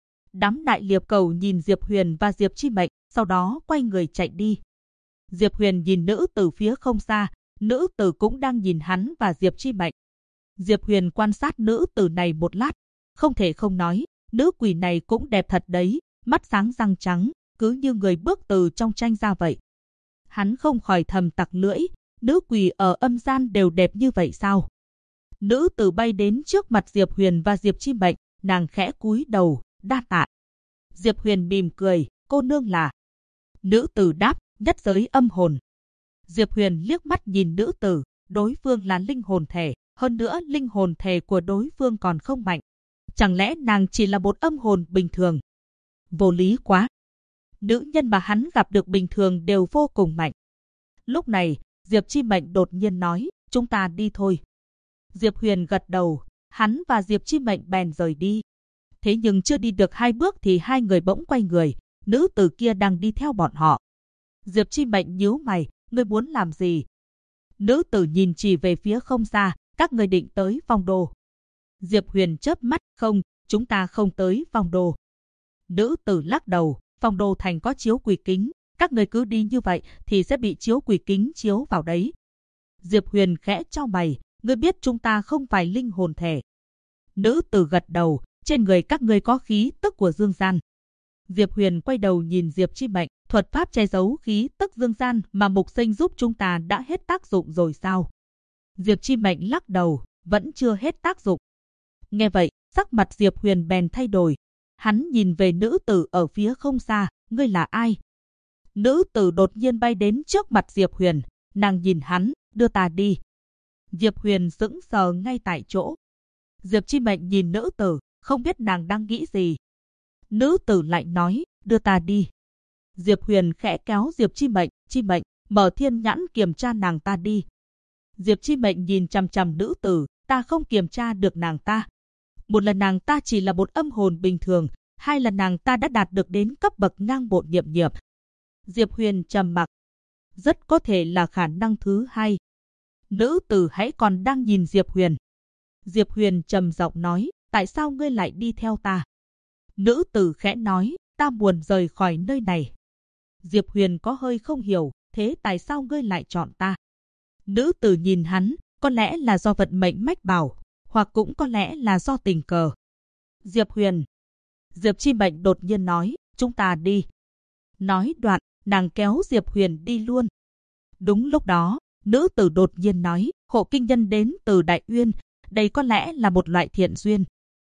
Đám đại liệp cầu nhìn Diệp Huyền và Diệp Chi Mệnh, sau đó quay người chạy đi. Diệp Huyền nhìn nữ tử phía không xa, nữ tử cũng đang nhìn hắn và Diệp Chi Mệnh. Diệp Huyền quan sát nữ tử này một lát, không thể không nói, nữ quỷ này cũng đẹp thật đấy, mắt sáng răng trắng, cứ như người bước từ trong tranh ra vậy. Hắn không khỏi thầm tặc lưỡi, nữ quỷ ở âm gian đều đẹp như vậy sao? Nữ tử bay đến trước mặt Diệp Huyền và Diệp Chi Mệnh, nàng khẽ cúi đầu, đa tạ. Diệp Huyền mỉm cười, cô nương là? Nữ tử đáp, nhất giới âm hồn. Diệp Huyền liếc mắt nhìn nữ tử, đối phương là linh hồn thể, hơn nữa linh hồn thể của đối phương còn không mạnh. Chẳng lẽ nàng chỉ là một âm hồn bình thường? Vô lý quá. Nữ nhân mà hắn gặp được bình thường đều vô cùng mạnh. Lúc này, Diệp Chi Mệnh đột nhiên nói, chúng ta đi thôi. Diệp Huyền gật đầu, hắn và Diệp Chi Mệnh bèn rời đi. Thế nhưng chưa đi được 2 bước thì hai người bỗng quay người, nữ tử kia đang đi theo bọn họ. Diệp Chi Mệnh nhíu mày, ngươi muốn làm gì? Nữ tử nhìn chỉ về phía không xa, các ngươi định tới Phong Đô. Diệp Huyền chớp mắt, không, chúng ta không tới Phong Đô. Nữ tử lắc đầu, Phong Đô thành có chiếu quỷ kính, các ngươi cứ đi như vậy thì sẽ bị chiếu quỷ kính chiếu vào đấy. Diệp Huyền khẽ chau mày, ngươi biết chúng ta không phải linh hồn thể. Nữ tử gật đầu, trên người các ngươi có khí tức của dương gian. Diệp Huyền quay đầu nhìn Diệp Chi Mệnh, thuật pháp che giấu khí tức dương gian mà Mục Sinh giúp chúng ta đã hết tác dụng rồi sao? Diệp Chi Mệnh lắc đầu, vẫn chưa hết tác dụng. Nghe vậy, sắc mặt Diệp Huyền bèn thay đổi. Hắn nhìn về nữ tử ở phía không xa, ngươi là ai? Nữ tử đột nhiên bay đến trước mặt Diệp Huyền, nàng nhìn hắn, đưa ta đi. Diệp Huyền sững sờ ngay tại chỗ. Diệp Chi Mệnh nhìn nữ tử, không biết nàng đang nghĩ gì. Nữ tử lại nói, đưa ta đi. Diệp Huyền khẽ kéo Diệp Chi Mệnh, mở thiên nhãn kiểm tra nàng ta đi. Diệp Chi Mệnh nhìn chằm chằm nữ tử, ta không kiểm tra được nàng ta. Một là nàng ta chỉ là một âm hồn bình thường, hai là nàng ta đã đạt được đến cấp bậc ngang bộ niệm nghiệp. Diệp Huyền trầm mặc. Rất có thể là khả năng thứ hai. Nữ tử hãy còn đang nhìn Diệp Huyền. Diệp Huyền trầm giọng nói, tại sao ngươi lại đi theo ta? Nữ tử khẽ nói, ta muốn rời khỏi nơi này. Diệp Huyền có hơi không hiểu, thế tại sao ngươi lại chọn ta? Nữ tử nhìn hắn, có lẽ là do vận mệnh mách bảo, hoặc cũng có lẽ là do tình cờ. Diệp Huyền. Diệp Chi Mệnh đột nhiên nói, chúng ta đi. Nói đoạn, nàng kéo Diệp Huyền đi luôn. Đúng lúc đó, nữ tử đột nhiên nói, hộ kinh nhân đến từ Đại Uyên, đây có lẽ là một loại thiện duyên.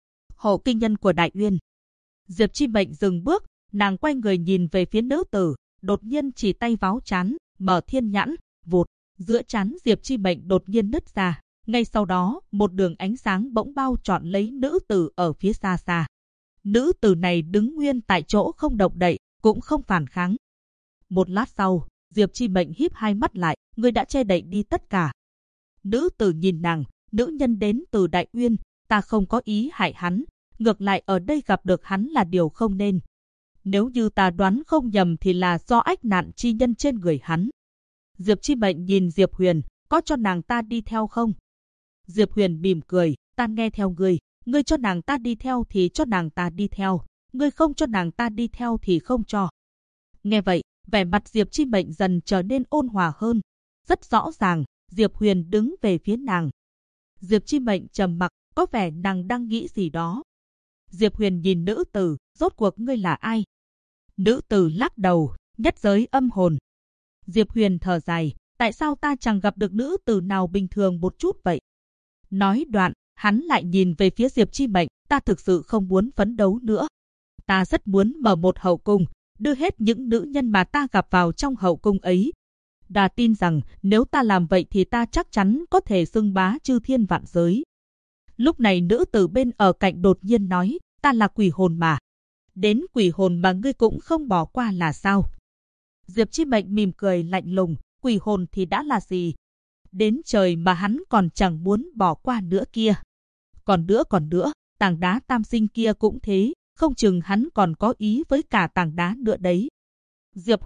Hộ kinh nhân của Đại Uyên. Diệp Chi Mệnh dừng bước, nàng quay người nhìn về phía nữ tử, đột nhiên chỉ tay váo trán, mở thiên nhãn, vụt, giữa trán Diệp Chi Mệnh đột nhiên nứt ra. Ngay sau đó, một đường ánh sáng bỗng bao trọn lấy nữ tử ở phía xa xa. Nữ tử này đứng nguyên tại chỗ không động đậy, cũng không phản kháng. Một lát sau, Diệp Chi Mệnh híp hai mắt lại, ngươi đã che đậy đi tất cả. Nữ tử nhìn nàng, nữ nhân đến từ Đại Uyên, ta không có ý hại hắn, ngược lại ở đây gặp được hắn là điều không nên. Nếu như ta đoán không nhầm thì là do ách nạn chi nhân trên người hắn. Diệp Chi Mệnh nhìn Diệp Huyền, có cho nàng ta đi theo không? Diệp Huyền mỉm cười, ta nghe theo ngươi, ngươi cho nàng ta đi theo thì cho nàng ta đi theo, ngươi không cho nàng ta đi theo thì không cho. Nghe vậy, vẻ mặt Diệp Chi Mệnh dần trở nên ôn hòa hơn. Rất rõ ràng, Diệp Huyền đứng về phía nàng. Diệp Chi Mệnh trầm mặc, có vẻ nàng đang nghĩ gì đó. Diệp Huyền nhìn nữ tử, rốt cuộc ngươi là ai? Nữ tử lắc đầu, nhất giới âm hồn. Diệp Huyền thở dài, tại sao ta chẳng gặp được nữ tử nào bình thường một chút vậy? Nói đoạn, hắn lại nhìn về phía Diệp Chi Mệnh, ta thực sự không muốn phấn đấu nữa. Ta rất muốn mở một hậu cung, đưa hết những nữ nhân mà ta gặp vào trong hậu cung ấy. Ta tin rằng nếu ta làm vậy thì ta chắc chắn có thể xưng bá chư thiên vạn giới. Lúc này nữ tử bên ở cạnh đột nhiên nói, ta là quỷ hồn mà. Đến quỷ hồn mà ngươi cũng không bỏ qua là sao? Diệp Chi Mệnh mỉm cười lạnh lùng, quỷ hồn thì đã là gì? Đến trời mà hắn còn chẳng muốn bỏ qua nữa kia. Còn nữa, tảng đá tam sinh kia cũng thế, không chừng hắn còn có ý với cả tảng đá nữa đấy. Diệp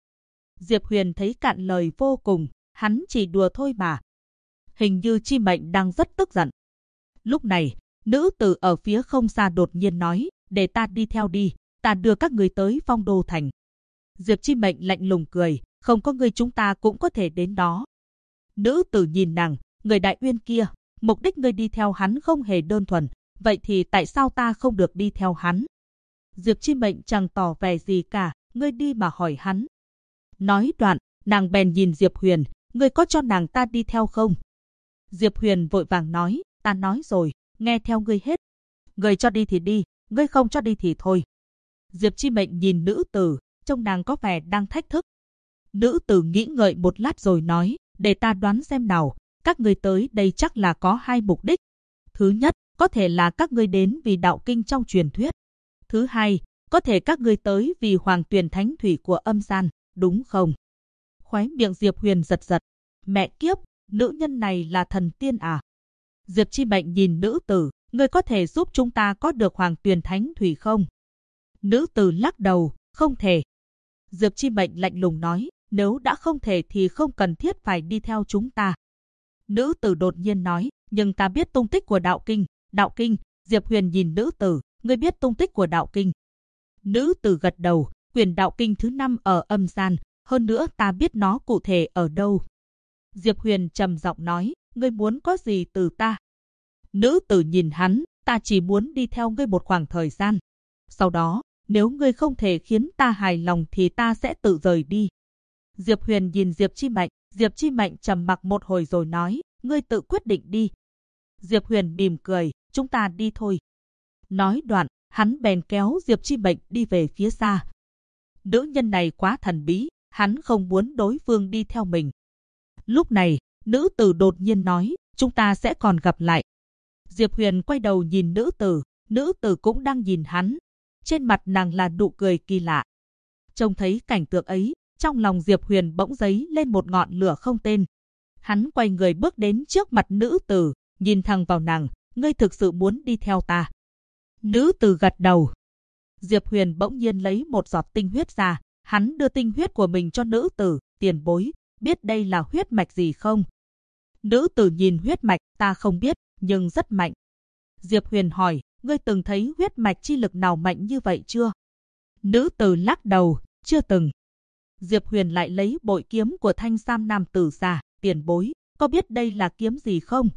Huyền thấy cạn lời vô cùng, hắn chỉ đùa thôi mà. Hình như Chi Mệnh đang rất tức giận. Lúc này, nữ tử ở phía không xa đột nhiên nói, để ta đi theo đi, ta đưa các người tới Phong Đô Thành. Diệp Chi Mệnh lạnh lùng cười, không có ngươi chúng ta cũng có thể đến đó. Nữ tử nhìn nàng, người Đại Uyên kia, mục đích ngươi đi theo hắn không hề đơn thuần, vậy thì tại sao ta không được đi theo hắn? Diệp Chi Mệnh chẳng tỏ vẻ gì cả, ngươi đi mà hỏi hắn. Nói đoạn, nàng bèn nhìn Diệp Huyền, ngươi có cho nàng ta đi theo không? Diệp Huyền vội vàng nói, ta nói rồi, nghe theo ngươi hết. Ngươi cho đi thì đi, ngươi không cho đi thì thôi. Diệp Chi Mệnh nhìn nữ tử, trông nàng có vẻ đang thách thức. Nữ tử nghĩ ngợi một lát rồi nói, để ta đoán xem nào, các ngươi tới đây chắc là có hai mục đích. Thứ nhất, có thể là các ngươi đến vì đạo kinh trong truyền thuyết. Thứ hai, có thể các ngươi tới vì Hoàng Tuyền Thánh Thủy của âm gian, đúng không? Khóe miệng Diệp Huyền giật giật. Mẹ kiếp, nữ nhân này là thần tiên à? Diệp Chi Mệnh nhìn nữ tử, ngươi có thể giúp chúng ta có được Hoàng Tuyền Thánh Thủy không? Nữ tử lắc đầu, không thể. Diệp Chi Mệnh lạnh lùng nói, nếu đã không thể thì không cần thiết phải đi theo chúng ta. Nữ tử đột nhiên nói, nhưng ta biết tung tích của đạo kinh. Đạo kinh, Diệp Huyền nhìn nữ tử, ngươi biết tung tích của đạo kinh. Nữ tử gật đầu, quyển đạo kinh thứ 5 ở âm gian, hơn nữa ta biết nó cụ thể ở đâu. Diệp Huyền trầm giọng nói, ngươi muốn có gì từ ta? Nữ tử nhìn hắn, ta chỉ muốn đi theo ngươi một khoảng thời gian. Sau đó, nếu ngươi không thể khiến ta hài lòng thì ta sẽ tự rời đi. Diệp Huyền nhìn Diệp Chi Mệnh trầm mặc một hồi rồi nói, ngươi tự quyết định đi. Diệp Huyền mỉm cười, chúng ta đi thôi. Nói đoạn, hắn bèn kéo Diệp Chi Mệnh đi về phía xa. Nữ nhân này quá thần bí, hắn không muốn đối phương đi theo mình. Lúc này, nữ tử đột nhiên nói, chúng ta sẽ còn gặp lại. Diệp Huyền quay đầu nhìn nữ tử cũng đang nhìn hắn. Trên mặt nàng là nụ cười kỳ lạ. Trông thấy cảnh tượng ấy, trong lòng Diệp Huyền bỗng dấy lên một ngọn lửa không tên. Hắn quay người bước đến trước mặt nữ tử, nhìn thẳng vào nàng, ngươi thực sự muốn đi theo ta? Nữ tử gật đầu. Diệp Huyền bỗng nhiên lấy một giọt tinh huyết ra, hắn đưa tinh huyết của mình cho nữ tử, tiền bối, biết đây là huyết mạch gì không? Nữ tử nhìn huyết mạch, ta không biết, nhưng rất mạnh. Diệp Huyền hỏi, ngươi từng thấy huyết mạch chi lực nào mạnh như vậy chưa? Nữ tử lắc đầu, chưa từng. Diệp Huyền lại lấy bội kiếm của thanh sam nam tử ra, tiền bối, có biết đây là kiếm gì không?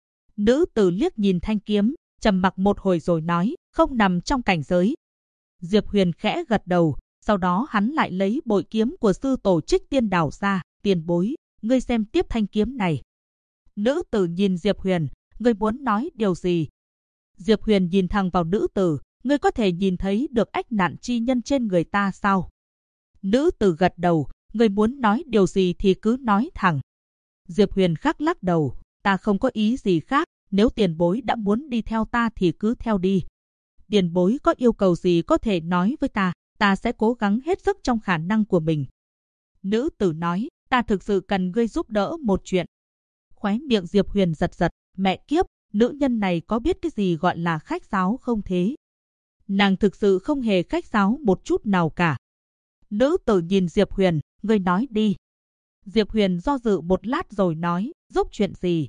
Nữ tử liếc nhìn thanh kiếm, trầm mặc một hồi rồi nói, không nằm trong cảnh giới. Diệp Huyền khẽ gật đầu, sau đó hắn lại lấy bội kiếm của sư tổ Trích Tiên Đảo ra, tiền bối, ngươi xem tiếp thanh kiếm này. Nữ tử nhìn Diệp Huyền, ngươi muốn nói điều gì? Diệp Huyền nhìn thẳng vào nữ tử, ngươi có thể nhìn thấy được ách nạn chi nhân trên người ta sao? Nữ tử gật đầu, ngươi muốn nói điều gì thì cứ nói thẳng. Diệp Huyền khắc lắc đầu, ta không có ý gì khác, nếu tiền bối đã muốn đi theo ta thì cứ theo đi. Tiền bối có yêu cầu gì có thể nói với ta sẽ cố gắng hết sức trong khả năng của mình. Nữ tử nói, ta thực sự cần ngươi giúp đỡ một chuyện. Khóe miệng Diệp Huyền giật giật, mẹ kiếp, nữ nhân này có biết cái gì gọi là khách sáo không thế? Nàng thực sự không hề khách sáo một chút nào cả. Nữ tử nhìn Diệp Huyền, ngươi nói đi. Diệp Huyền do dự một lát rồi nói, giúp chuyện gì?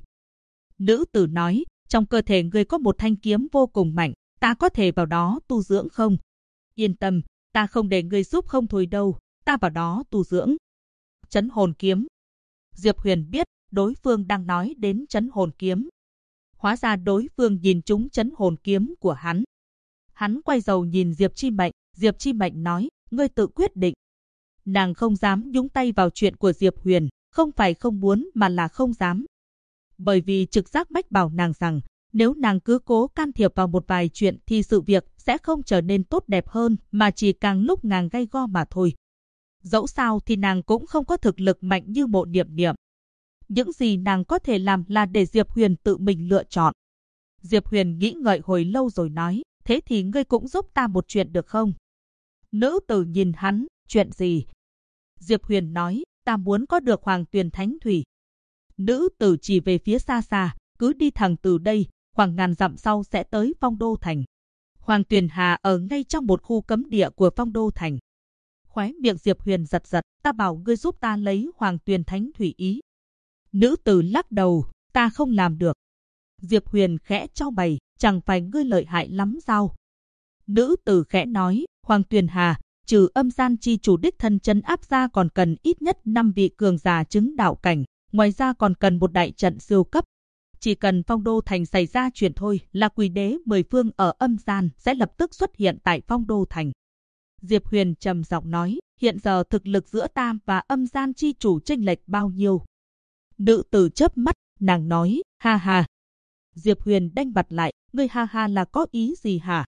Nữ tử nói, trong cơ thể ngươi có một thanh kiếm vô cùng mạnh, ta có thể vào đó tu dưỡng không? Yên tâm, ta không để ngươi giúp không thôi đâu, ta vào đó tu dưỡng. Trấn hồn kiếm. Diệp Huyền biết, đối phương đang nói đến trấn hồn kiếm. Hóa ra đối phương nhìn trúng trấn hồn kiếm của hắn. Hắn quay đầu nhìn Diệp Chi Mệnh nói, ngươi tự quyết định. Nàng không dám nhúng tay vào chuyện của Diệp Huyền, không phải không muốn mà là không dám. Bởi vì trực giác mách bảo nàng rằng, nếu nàng cứ cố can thiệp vào một vài chuyện thì sự việc sẽ không trở nên tốt đẹp hơn mà chỉ càng lúc càng gay go mà thôi. Dẫu sao thì nàng cũng không có thực lực mạnh như Mộ Niệm Niệm. Những gì nàng có thể làm là để Diệp Huyền tự mình lựa chọn. Diệp Huyền nghĩ ngợi hồi lâu rồi nói, thế thì ngươi cũng giúp ta một chuyện được không? Nữ tử nhìn hắn, chuyện gì? Diệp Huyền nói, ta muốn có được Hoàng Tuyền Thánh Thủy. Nữ tử chỉ về phía xa xa, cứ đi thẳng từ đây, khoảng ngàn dặm sau sẽ tới Phong Đô Thành. Hoàng Tuyền Hà ở ngay trong một khu cấm địa của Phong Đô Thành. Khóe miệng Diệp Huyền giật giật, ta bảo ngươi giúp ta lấy Hoàng Tuyền Thánh Thủy ý. Nữ tử lắc đầu, ta không làm được. Diệp Huyền khẽ chau mày, chẳng phải ngươi lợi hại lắm sao? Nữ tử khẽ nói, Hoàng Tuyền Hà, trừ âm gian chi chủ đích thân trấn áp ra còn cần ít nhất 5 vị cường giả chứng đạo cảnh, ngoài ra còn cần một đại trận siêu cấp. Chỉ cần Phong Đô Thành xảy ra chuyện thôi là quỷ đế 10 phương ở âm gian sẽ lập tức xuất hiện tại Phong Đô Thành. Diệp Huyền trầm giọng nói, hiện giờ thực lực giữa ta và âm gian chi chủ chênh lệch bao nhiêu? Nữ tử chớp mắt, nàng nói, ha ha. Diệp Huyền đanh mặt lại, ngươi ha ha là có ý gì hả?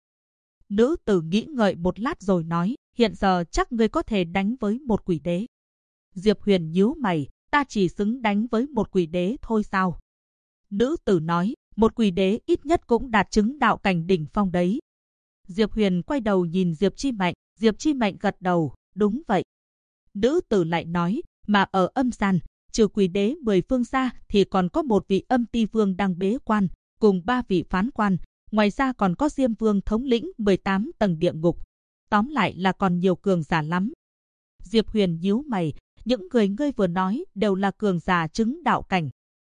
Nữ tử nghĩ ngợi một lát rồi nói, hiện giờ chắc ngươi có thể đánh với một quỷ đế. Diệp Huyền nhíu mày, ta chỉ xứng đánh với một quỷ đế thôi sao? Nữ tử nói, một quỷ đế ít nhất cũng đạt chứng đạo cảnh đỉnh phong đấy. Diệp Huyền quay đầu nhìn Diệp Chi Mạnh gật đầu, đúng vậy. Nữ tử lại nói, mà ở âm gian, trừ quỷ đế 10 phương ra thì còn có một vị âm ti vương đang bế quan, cùng 3 vị phán quan, ngoài ra còn có Diêm Vương thống lĩnh 18 tầng địa ngục. Tóm lại là còn nhiều cường giả lắm. Diệp Huyền nhíu mày, những người ngươi vừa nói đều là cường giả chứng đạo cảnh.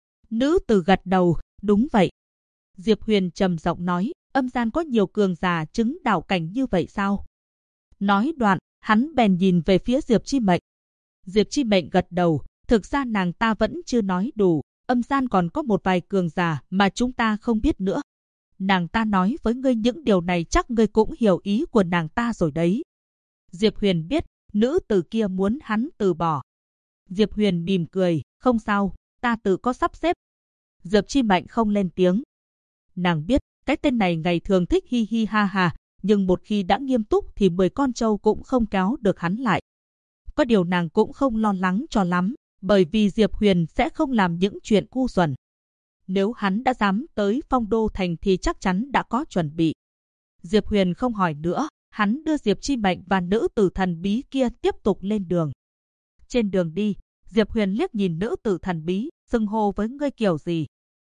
Nữ tử gật đầu, đúng vậy. Diệp Huyền trầm giọng nói, âm gian có nhiều cường giả chứng đạo cảnh như vậy sao? Nói đoạn, hắn bèn nhìn về phía Diệp Chi Mệnh. Diệp Chi Mệnh gật đầu, thực ra nàng ta vẫn chưa nói đủ, âm gian còn có một vài cường giả mà chúng ta không biết nữa. Nàng ta nói với ngươi những điều này chắc ngươi cũng hiểu ý của nàng ta rồi đấy. Diệp Huyền biết, nữ tử kia muốn hắn từ bỏ. Diệp Huyền mỉm cười, không sao, ta tự có sắp xếp. Diệp Chi Mạnh không lên tiếng. Nàng biết, cái tên này ngày thường thích hi hi ha ha, nhưng một khi đã nghiêm túc thì 10 con trâu cũng không kéo được hắn lại. Có điều nàng cũng không lo lắng cho lắm, bởi vì Diệp Huyền sẽ không làm những chuyện ngu xuẩn. Nếu hắn đã dám tới Phong Đô Thành thì chắc chắn đã có chuẩn bị. Diệp Huyền không hỏi nữa, hắn đưa Diệp Chi Mệnh và nữ tử thần bí kia tiếp tục lên đường. Trên đường đi, Diệp Huyền liếc nhìn nữ tử thần bí, xưng hô với ngươi kiểu gì.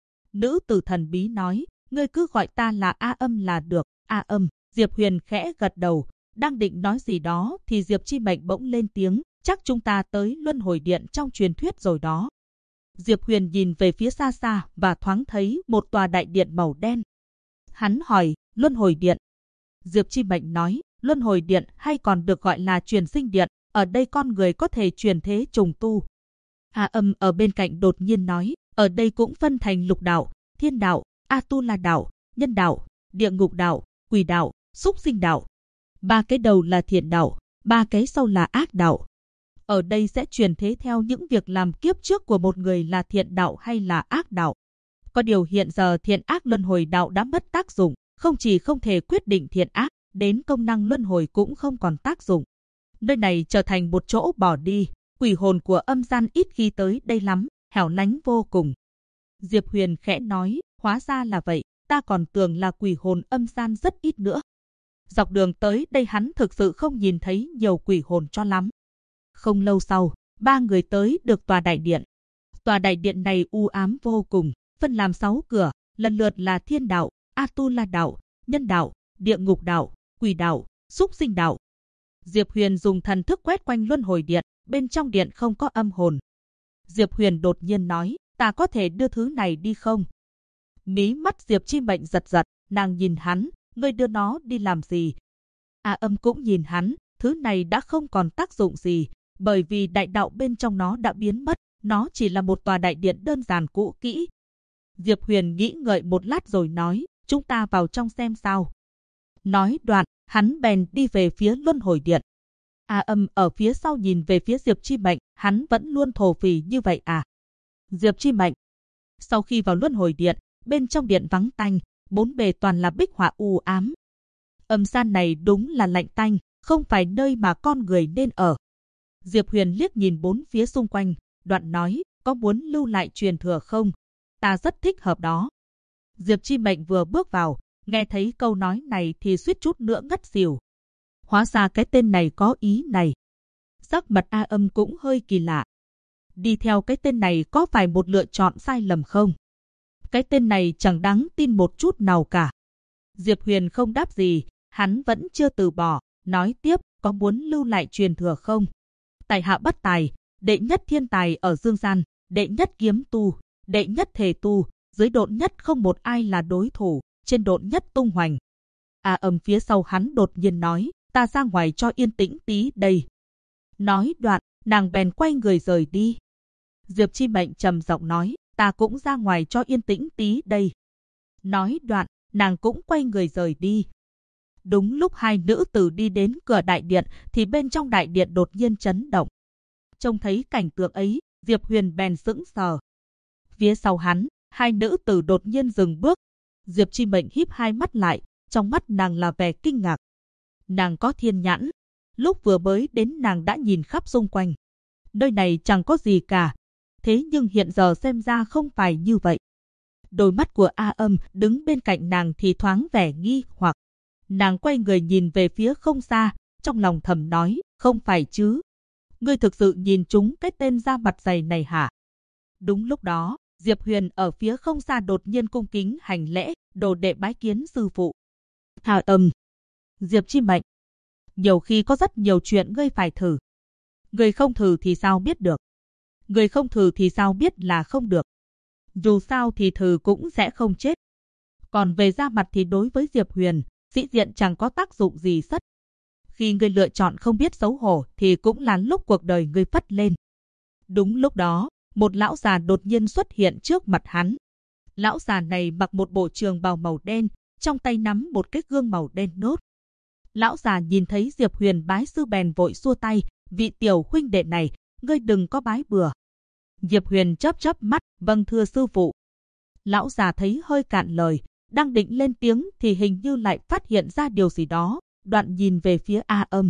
Nữ tử thần bí nói, ngươi cứ gọi ta là A Âm là được. A Âm. Diệp Huyền khẽ gật đầu, đang định nói gì đó thì Diệp Chi Mệnh bỗng lên tiếng, chắc chúng ta tới Luân Hồi Điện trong truyền thuyết rồi đó. Diệp Huyền nhìn về phía xa xa và thoáng thấy một tòa đại điện màu đen. Hắn hỏi, Luân Hồi Điện. Diệp Chi Mệnh nói, Luân Hồi Điện hay còn được gọi là Truyền Sinh Điện, ở đây con người có thể chuyển thế trùng tu. A Âm ở bên cạnh đột nhiên nói, ở đây cũng phân thành lục đạo, thiên đạo, A-tu-la đạo, nhân đạo, địa ngục đạo, quỷ đạo, súc sinh đạo. 3 cái đầu là thiện đạo, 3 cái sau là ác đạo. Ở đây sẽ truyền thế theo những việc làm kiếp trước của một người là thiện đạo hay là ác đạo. Có điều hiện giờ thiện ác luân hồi đạo đã mất tác dụng, không chỉ không thể quyết định thiện ác, đến công năng luân hồi cũng không còn tác dụng. Nơi này trở thành một chỗ bỏ đi, quỷ hồn của âm gian ít khi tới đây lắm, hẻo lánh vô cùng. Diệp Huyền khẽ nói, hóa ra là vậy, ta còn tưởng là quỷ hồn âm gian rất ít nữa. Dọc đường tới đây hắn thực sự không nhìn thấy nhiều quỷ hồn cho lắm. Không lâu sau, 3 người tới được tòa đại điện. Tòa đại điện này u ám vô cùng, phân làm 6 cửa, lần lượt là thiên đạo, A-tu-la đạo, nhân đạo, địa ngục đạo, quỷ đạo, súc sinh đạo. Diệp Huyền dùng thần thức quét quanh luân hồi điện, bên trong điện không có âm hồn. Diệp Huyền đột nhiên nói, ta có thể đưa thứ này đi không? Mí mắt Diệp Chi Mệnh giật giật, nàng nhìn hắn, ngươi đưa nó đi làm gì? A Âm cũng nhìn hắn, thứ này đã không còn tác dụng gì, bởi vì đại đạo bên trong nó đã biến mất, nó chỉ là một tòa đại điện đơn giản cũ kỹ. Diệp Huyền nghĩ ngợi một lát rồi nói, chúng ta vào trong xem sao. Nói đoạn, hắn bèn đi về phía luân hồi điện. A Âm ở phía sau nhìn về phía Diệp Chi Mệnh, hắn vẫn luôn thổ phỉ như vậy à? Diệp Chi Mệnh. Sau khi vào luân hồi điện, bên trong điện vắng tanh, bốn bề toàn là bích họa u ám. Âm gian này đúng là lạnh tanh, không phải nơi mà con người nên ở. Diệp Huyền liếc nhìn bốn phía xung quanh, đoạn nói, có muốn lưu lại truyền thừa không? Ta rất thích hợp đó. Diệp Chi Mệnh vừa bước vào, nghe thấy câu nói này thì suýt chút nữa ngất xỉu. Hóa ra cái tên này có ý này. Sắc mặt A Âm cũng hơi kỳ lạ. Đi theo cái tên này có phải một lựa chọn sai lầm không? Cái tên này chẳng đáng tin một chút nào cả. Diệp Huyền không đáp gì, hắn vẫn chưa từ bỏ, nói tiếp, có muốn lưu lại truyền thừa không? Tài hạ bất tài, đệ nhất thiên tài ở dương gian, đệ nhất kiếm tu, đệ nhất thể tu, dưới độn nhất không một ai là đối thủ, trên độn nhất tung hoành. A Âm phía sau hắn đột nhiên nói, ta ra ngoài cho yên tĩnh tí đây. Nói đoạn, nàng bèn quay người rời đi. Diệp Chi Mệnh trầm giọng nói, ta cũng ra ngoài cho yên tĩnh tí đây. Nói đoạn, nàng cũng quay người rời đi. Đúng lúc hai nữ tử đi đến cửa đại điện thì bên trong đại điện đột nhiên chấn động. Trông thấy cảnh tượng ấy, Diệp Huyền bèn sững sờ. Phía sau hắn, hai nữ tử đột nhiên dừng bước. Diệp Chi Mệnh híp hai mắt lại, trong mắt nàng là vẻ kinh ngạc. Nàng có thiên nhãn. Lúc vừa mới đến nàng đã nhìn khắp xung quanh. Nơi này chẳng có gì cả. Thế nhưng hiện giờ xem ra không phải như vậy. Đôi mắt của A Âm đứng bên cạnh nàng thì thoáng vẻ nghi hoặc. Nàng quay người nhìn về phía không xa, trong lòng thầm nói, không phải chứ. Ngươi thực sự nhìn trúng cái tên da mặt dày này hả? Đúng lúc đó, Diệp Huyền ở phía không xa đột nhiên cung kính hành lễ, đồ đệ bái kiến sư phụ. A Âm. Diệp Chi Mệnh. Nhiều khi có rất nhiều chuyện ngươi phải thử. Ngươi không thử thì sao biết được? Ngươi không thử thì sao biết là không được? Dù sao thì thử cũng sẽ không chết. Còn về da mặt thì đối với Diệp Huyền, sĩ diện chẳng có tác dụng gì sất. Khi ngươi lựa chọn không biết xấu hổ thì cũng là lúc cuộc đời ngươi phất lên. Đúng lúc đó, một lão già đột nhiên xuất hiện trước mặt hắn. Lão già này mặc một bộ trường bào màu đen, trong tay nắm một cái gương màu đen nốt. Lão già nhìn thấy Diệp Huyền bái sư bèn vội xua tay, vị tiểu huynh đệ này, ngươi đừng có bái bừa. Diệp Huyền chớp chớp mắt, vâng thưa sư phụ. Lão già thấy hơi cạn lời, đang định lên tiếng thì hình như lại phát hiện ra điều gì đó, đoạn nhìn về phía A Âm.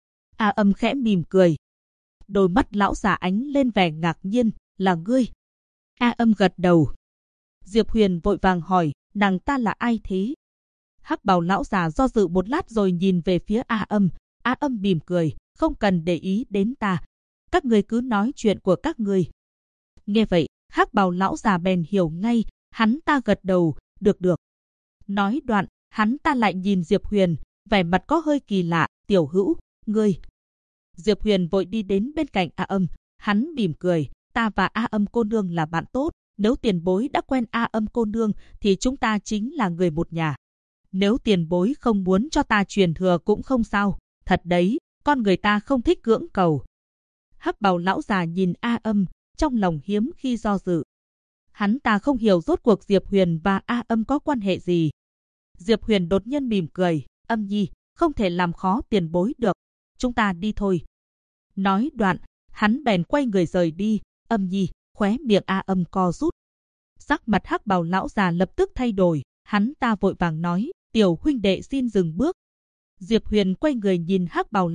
A Âm khẽ mỉm cười. Đôi mắt lão già ánh lên vẻ ngạc nhiên, là ngươi. A Âm gật đầu. Diệp Huyền vội vàng hỏi, nàng ta là ai thế? Hắc bào lão già do dự một lát rồi nhìn về phía A Âm. A Âm mỉm cười, không cần để ý đến ta. Các ngươi cứ nói chuyện của các ngươi. Nghe vậy, Hắc bào lão già bèn hiểu ngay, hắn ta gật đầu, được. Nói đoạn, hắn ta lại nhìn Diệp Huyền, vẻ mặt có hơi kỳ lạ, tiểu hữu, ngươi. Diệp Huyền vội đi đến bên cạnh A Âm, hắn mỉm cười, ta và A Âm cô nương là bạn tốt, nếu tiền bối đã quen A Âm cô nương thì chúng ta chính là người một nhà. Nếu tiền bối không muốn cho ta truyền thừa cũng không sao, thật đấy, con người ta không thích cưỡng cầu. Hắc bào lão già nhìn A Âm, trong lòng hiếm khi do dự. Hắn ta không hiểu rốt cuộc Diệp Huyền và A Âm có quan hệ gì. Diệp Huyền đột nhiên mỉm cười, Âm nhi, không thể làm khó tiền bối được, chúng ta đi thôi. Nói đoạn, hắn bèn quay người rời đi, Âm nhi, khóe miệng A Âm co rút. Sắc mặt Hắc bào lão già lập tức thay đổi, hắn ta vội vàng nói, tiểu huynh đệ xin dừng bước. Diệp Huyền quay người nhìn Hắc bào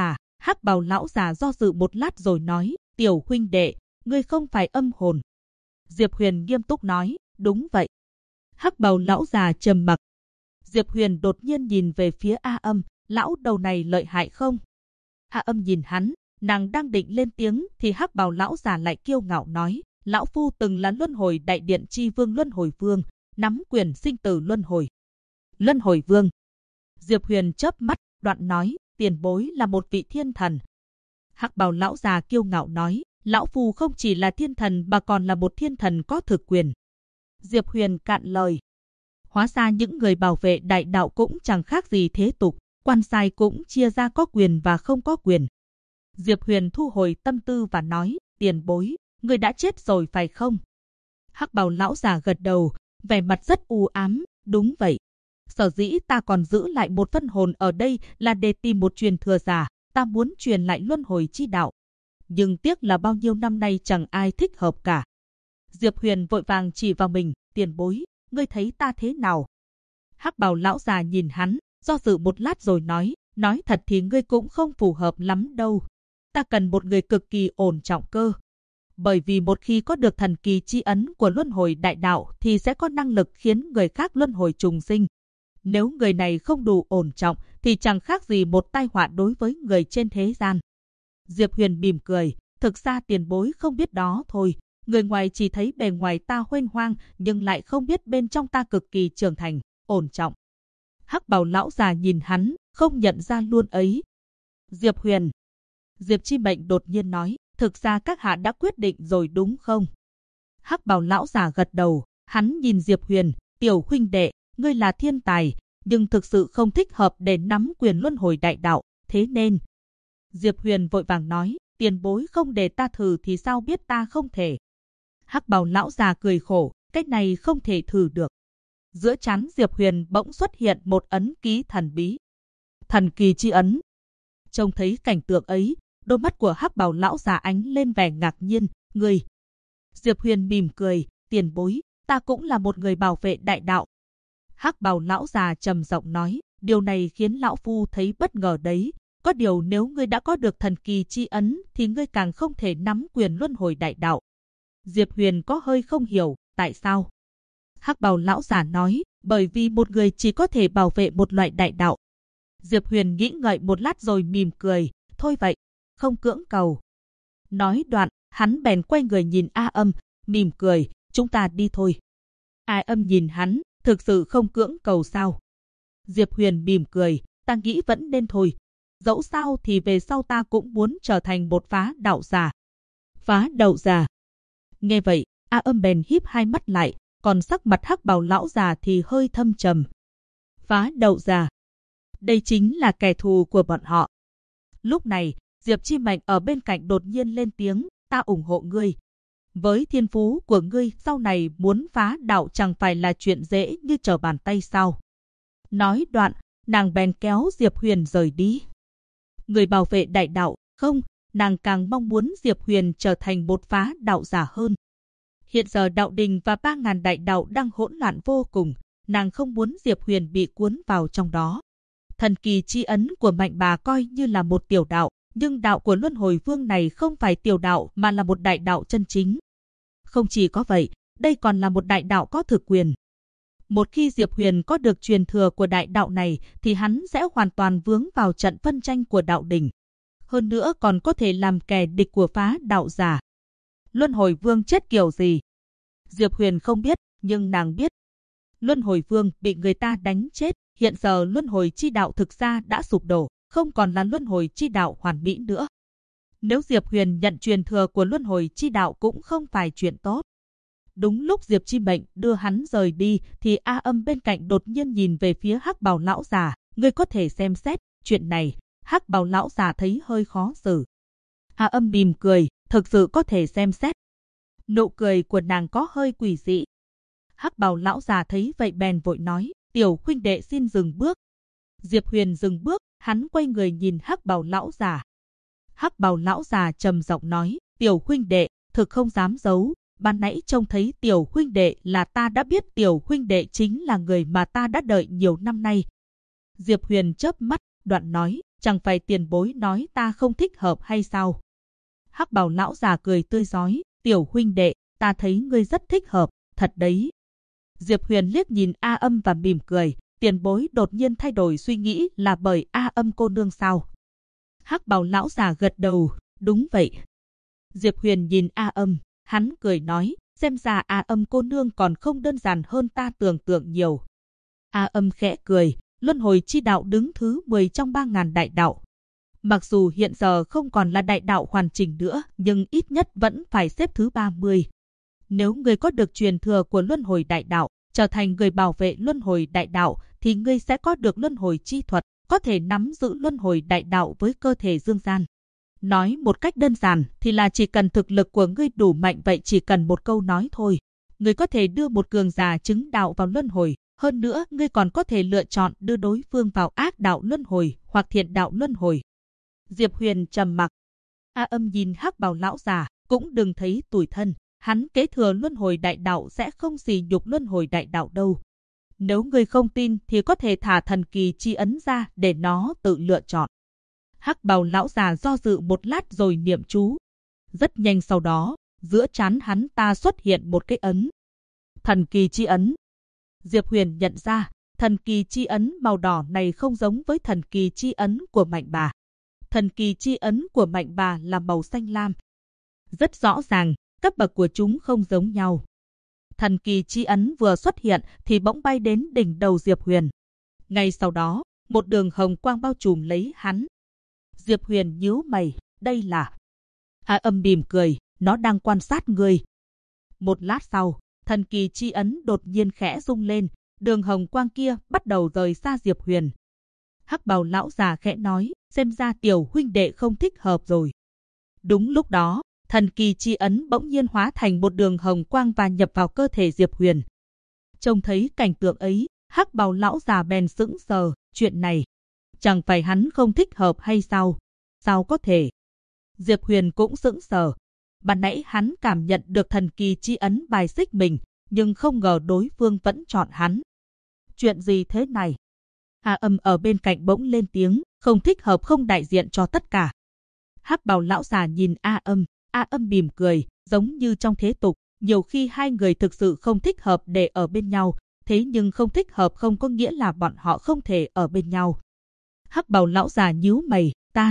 lão già do dự một lát rồi nói, tiểu huynh đệ, ngươi không phải âm hồn. Diệp Huyền nghiêm túc nói, đúng vậy. Hắc bào lão già trầm mặc. Diệp Huyền đột nhiên nhìn về phía A Âm, lão đầu này lợi hại không? A Âm nhìn hắn, nàng đang định lên tiếng thì Hắc bào lão già lại kiêu ngạo nói, lão phu từng là luân hồi đại điện chi vương luân hồi vương, nắm quyền sinh tử luân hồi. Luân hồi vương. Diệp Huyền chớp mắt, đoạn nói, tiền bối là một vị thiên thần. Hắc bào lão già kiêu ngạo nói, lão phu không chỉ là thiên thần mà còn là một thiên thần có thực quyền. Diệp Huyền cạn lời. Hóa ra những người bảo vệ đại đạo cũng chẳng khác gì thế tục, quan sai cũng chia ra có quyền và không có quyền. Diệp Huyền thu hồi tâm tư và nói, tiền bối, người đã chết rồi phải không? Hắc bào lão già gật đầu, vẻ mặt rất u ám, đúng vậy. Sở dĩ ta còn giữ lại một phân hồn ở đây là để tìm một truyền thừa giả, ta muốn truyền lại luân hồi chi đạo. Nhưng tiếc là bao nhiêu năm nay chẳng ai thích hợp cả. Diệp Huyền vội vàng chỉ vào mình, tiền bối, ngươi thấy ta thế nào? Hắc bào lão già nhìn hắn, do dự một lát rồi nói thật thì ngươi cũng không phù hợp lắm đâu. Ta cần một người cực kỳ ổn trọng cơ. Bởi vì một khi có được thần kỳ chi ấn của luân hồi đại đạo thì sẽ có năng lực khiến người khác luân hồi trùng sinh. Nếu người này không đủ ổn trọng thì chẳng khác gì một tai họa đối với người trên thế gian. Diệp Huyền mỉm cười, thực ra tiền bối không biết đó thôi. Người ngoài chỉ thấy bề ngoài ta huênh hoang nhưng lại không biết bên trong ta cực kỳ trưởng thành, ổn trọng. Hắc bào lão già nhìn hắn, không nhận ra luôn ấy. Diệp Huyền. Diệp Chi Mệnh đột nhiên nói, thực ra các hạ đã quyết định rồi đúng không? Hắc bào lão già gật đầu, hắn nhìn Diệp Huyền, tiểu huynh đệ, ngươi là thiên tài, nhưng thực sự không thích hợp để nắm quyền luân hồi đại đạo, thế nên. Diệp Huyền vội vàng nói, tiền bối không để ta thử thì sao biết ta không thể. Hắc bào lão già cười khổ, cái này không thể thử được. Giữa trán Diệp Huyền bỗng xuất hiện một ấn ký thần bí. Thần kỳ chi ấn. Trông thấy cảnh tượng ấy, đôi mắt của Hắc bào lão già ánh lên vẻ ngạc nhiên, ngươi. Diệp Huyền mỉm cười, tiền bối, ta cũng là một người bảo vệ đại đạo. Hắc bào lão già trầm giọng nói, điều này khiến lão phu thấy bất ngờ đấy. Có điều nếu ngươi đã có được thần kỳ chi ấn thì ngươi càng không thể nắm quyền luân hồi đại đạo. Diệp Huyền có hơi không hiểu, tại sao? Hắc bào lão già nói, bởi vì một người chỉ có thể bảo vệ một loại đại đạo. Diệp Huyền nghĩ ngợi một lát rồi mỉm cười, thôi vậy, không cưỡng cầu. Nói đoạn, hắn bèn quay người nhìn A Âm, mỉm cười, chúng ta đi thôi. A Âm nhìn hắn, thực sự không cưỡng cầu sao? Diệp Huyền mỉm cười, ta nghĩ vẫn nên thôi. Dẫu sao thì về sau ta cũng muốn trở thành một phá đạo giả. Phá đạo giả. Nghe vậy, A Âm bèn híp hai mắt lại, còn sắc mặt Hắc bào lão già thì hơi thâm trầm. Phá đạo giả. Đây chính là kẻ thù của bọn họ. Lúc này, Diệp Chi Mạnh ở bên cạnh đột nhiên lên tiếng, ta ủng hộ ngươi. Với thiên phú của ngươi, sau này muốn phá đạo chẳng phải là chuyện dễ như trở bàn tay sao? Nói đoạn, nàng bèn kéo Diệp Huyền rời đi. Người bảo vệ đại đạo, không, nàng càng mong muốn Diệp Huyền trở thành một phá đạo giả hơn. Hiện giờ đạo đình và 3.000 đại đạo đang hỗn loạn vô cùng, nàng không muốn Diệp Huyền bị cuốn vào trong đó. Thần kỳ chi ấn của Mạnh bà coi như là một tiểu đạo, nhưng đạo của Luân Hồi Vương này không phải tiểu đạo mà là một đại đạo chân chính. Không chỉ có vậy, đây còn là một đại đạo có thực quyền. Một khi Diệp Huyền có được truyền thừa của đại đạo này thì hắn sẽ hoàn toàn vướng vào trận phân tranh của đạo đỉnh. Hơn nữa còn có thể làm kẻ địch của phá đạo giả. Luân Hồi Vương chết kiểu gì? Diệp Huyền không biết, nhưng nàng biết. Luân Hồi Vương bị người ta đánh chết, hiện giờ Luân Hồi chi đạo thực ra đã sụp đổ, không còn là Luân Hồi chi đạo hoàn mỹ nữa. Nếu Diệp Huyền nhận truyền thừa của Luân Hồi chi đạo cũng không phải chuyện tốt. Đúng lúc Diệp Chi Mệnh đưa hắn rời đi thì A Âm bên cạnh đột nhiên nhìn về phía Hắc Bào lão già, ngươi có thể xem xét chuyện này. Hắc Bào lão già thấy hơi khó xử. A Âm mỉm cười, thực sự có thể xem xét. Nụ cười của nàng có hơi quỷ dị. Hắc Bào lão già thấy vậy bèn vội nói, tiểu huynh đệ xin dừng bước. Diệp Huyền dừng bước, hắn quay người nhìn Hắc Bào lão già. Hắc Bào lão già trầm giọng nói, tiểu huynh đệ, thực không dám giấu, ban nãy trông thấy tiểu huynh đệ là ta đã biết tiểu huynh đệ chính là người mà ta đã đợi nhiều năm nay. Diệp Huyền chớp mắt, đoạn nói, chẳng phải tiền bối nói ta không thích hợp hay sao? Hắc Bào lão già cười tươi rói, tiểu huynh đệ, ta thấy ngươi rất thích hợp, thật đấy. Diệp Huyền liếc nhìn A Âm và mỉm cười, tiền bối đột nhiên thay đổi suy nghĩ là bởi A Âm cô nương sao? Hắc Bào lão già gật đầu, đúng vậy. Diệp Huyền nhìn A Âm, hắn cười nói, xem ra A Âm cô nương còn không đơn giản hơn ta tưởng tượng nhiều. A Âm khẽ cười, Luân Hồi chi đạo đứng thứ 10 trong 3.000 đại đạo. Mặc dù hiện giờ không còn là đại đạo hoàn chỉnh nữa, nhưng ít nhất vẫn phải xếp thứ 30. Nếu ngươi có được truyền thừa của Luân Hồi đại đạo, trở thành người bảo vệ Luân Hồi đại đạo, thì ngươi sẽ có được Luân Hồi chi thuật, có thể nắm giữ Luân Hồi đại đạo với cơ thể dương gian. Nói một cách đơn giản thì là chỉ cần thực lực của ngươi đủ mạnh, vậy chỉ cần một câu nói thôi. Ngươi có thể đưa một cường giả chứng đạo vào Luân Hồi, hơn nữa ngươi còn có thể lựa chọn đưa đối phương vào ác đạo Luân Hồi hoặc thiện đạo Luân Hồi. Diệp Huyền trầm mặc. A Âm nhìn Hắc Bào lão già, cũng đừng thấy tủi thân, hắn kế thừa Luân Hồi đại đạo sẽ không sỉ nhục Luân Hồi đại đạo đâu. Nếu ngươi không tin thì có thể thả thần kỳ chi ấn ra để nó tự lựa chọn. Hắc Bào lão già do dự một lát rồi niệm chú. Rất nhanh sau đó, giữa trán hắn ta xuất hiện một cái ấn. Thần kỳ chi ấn. Diệp Huyền nhận ra, thần kỳ chi ấn màu đỏ này không giống với thần kỳ chi ấn của Mạnh Bà. Thần kỳ chi ấn của Mạnh Bà là màu xanh lam. Rất rõ ràng, cấp bậc của chúng không giống nhau. Thần kỳ chi ấn vừa xuất hiện thì bỗng bay đến đỉnh đầu Diệp Huyền. Ngay sau đó, một đường hồng quang bao trùm lấy hắn. Diệp Huyền nhíu mày, đây là... A Âm mỉm cười, nó đang quan sát ngươi. Một lát sau, thần kỳ chi ấn đột nhiên khẽ rung lên, đường hồng quang kia bắt đầu rời xa Diệp Huyền. Hắc Bào lão già khẽ nói, xem ra tiểu huynh đệ không thích hợp rồi. Đúng lúc đó, thần kỳ chi ấn bỗng nhiên hóa thành một đường hồng quang và nhập vào cơ thể Diệp Huyền. Trông thấy cảnh tượng ấy, Hắc Bào lão già bèn sững sờ, chuyện này, chẳng phải hắn không thích hợp hay sao? Sao có thể? Diệp Huyền cũng sững sờ. Ban nãy hắn cảm nhận được thần kỳ chi ấn bài xích mình, nhưng không ngờ đối phương vẫn chọn hắn. Chuyện gì thế này? A Âm ở bên cạnh bỗng lên tiếng, không thích hợp không đại diện cho tất cả. Hắc Bào lão già nhìn A Âm mỉm cười, giống như trong thế tục, nhiều khi hai người thực sự không thích hợp để ở bên nhau, thế nhưng không thích hợp không có nghĩa là bọn họ không thể ở bên nhau. Hắc Bào lão già nhíu mày,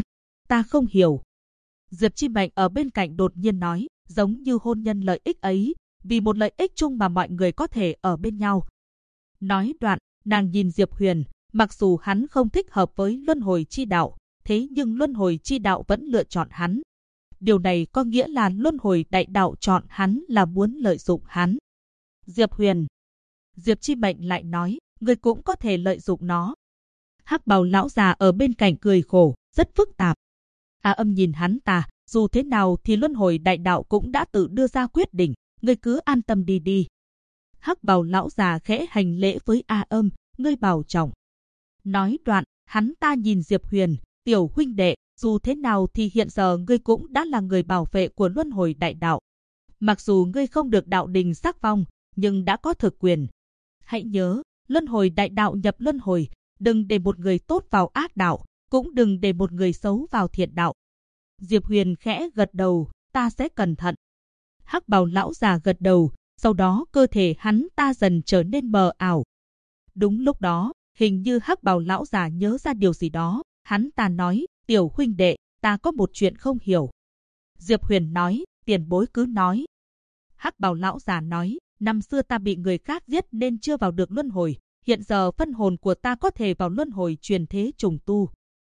ta không hiểu. Diệp Chi Mệnh ở bên cạnh đột nhiên nói, giống như hôn nhân lợi ích ấy, vì một lợi ích chung mà mọi người có thể ở bên nhau. Nói đoạn, nàng nhìn Diệp Huyền, mặc dù hắn không thích hợp với Luân Hồi chi đạo, thế nhưng Luân Hồi chi đạo vẫn lựa chọn hắn. Điều này có nghĩa là Luân Hồi đại đạo chọn hắn là muốn lợi dụng hắn. Diệp Huyền. Diệp Chi Mệnh lại nói, người cũng có thể lợi dụng nó. Hắc Bào lão già ở bên cạnh cười khổ, rất phức tạp. A Âm nhìn hắn ta, dù thế nào thì Luân Hồi đại đạo cũng đã tự đưa ra quyết định, ngươi cứ an tâm đi. Hắc Bào lão già khẽ hành lễ với A Âm, ngươi bảo trọng. Nói đoạn, hắn ta nhìn Diệp Huyền, tiểu huynh đệ, dù thế nào thì hiện giờ ngươi cũng đã là người bảo vệ của Luân Hồi đại đạo. Mặc dù ngươi không được đạo đình sắc phong, nhưng đã có thực quyền. Hãy nhớ, Luân Hồi đại đạo nhập Luân Hồi, đừng để một người tốt vào ác đạo, cũng đừng để một người xấu vào thiện đạo. Diệp Huyền khẽ gật đầu, ta sẽ cẩn thận. Hắc Bào lão già gật đầu, sau đó cơ thể hắn ta dần trở nên mờ ảo. Đúng lúc đó, hình như Hắc Bào lão già nhớ ra điều gì đó, hắn ta nói, tiểu huynh đệ, ta có một chuyện không hiểu. Diệp Huyền nói, tiền bối cứ nói. Hắc Bào lão già nói, năm xưa ta bị người khác giết nên chưa vào được luân hồi, hiện giờ phân hồn của ta có thể vào luân hồi truyền thế trùng tu.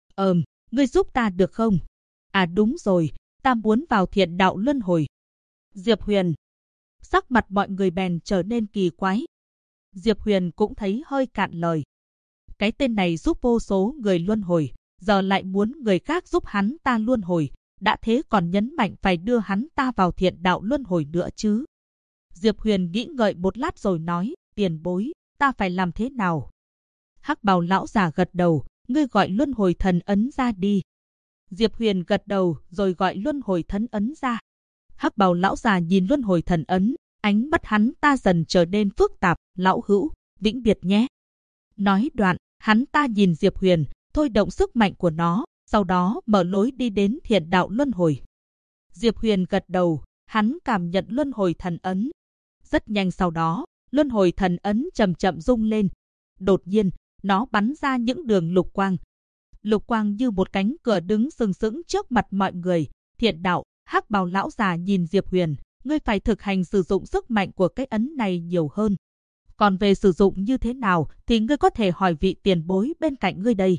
Ngươi giúp ta được không? À đúng rồi, ta muốn vào thiện đạo luân hồi. Diệp Huyền. Sắc mặt mọi người bèn trở nên kỳ quái. Diệp Huyền cũng thấy hơi cạn lời. Cái tên này giúp vô số người luân hồi, giờ lại muốn người khác giúp hắn ta luân hồi, đã thế còn nhấn mạnh phải đưa hắn ta vào thiện đạo luân hồi nữa chứ. Diệp Huyền nghĩ ngợi một lát rồi nói, tiền bối, ta phải làm thế nào? Hắc Bào lão già gật đầu, ngươi gọi luân hồi thần ấn ra đi. Diệp Huyền gật đầu rồi gọi luân hồi thần ấn ra. Hắc Bào lão già nhìn luân hồi thần ấn, ánh mắt hắn ta dần trở nên phức tạp, lão hữu, vĩnh biệt nhé. Nói đoạn, hắn ta nhìn Diệp Huyền, thôi động sức mạnh của nó, sau đó mở lối đi đến thiện đạo luân hồi. Diệp Huyền gật đầu, hắn cảm nhận luân hồi thần ấn. Rất nhanh sau đó, luân hồi thần ấn chậm chậm rung lên. Đột nhiên, nó bắn ra những đường lục quang. Lục quang như một cánh cửa đứng sừng sững trước mặt mọi người. Thiện đạo, Hắc Bào lão già nhìn Diệp Huyền, ngươi phải thực hành sử dụng sức mạnh của cái ấn này nhiều hơn. Còn về sử dụng như thế nào thì ngươi có thể hỏi vị tiền bối bên cạnh ngươi đây.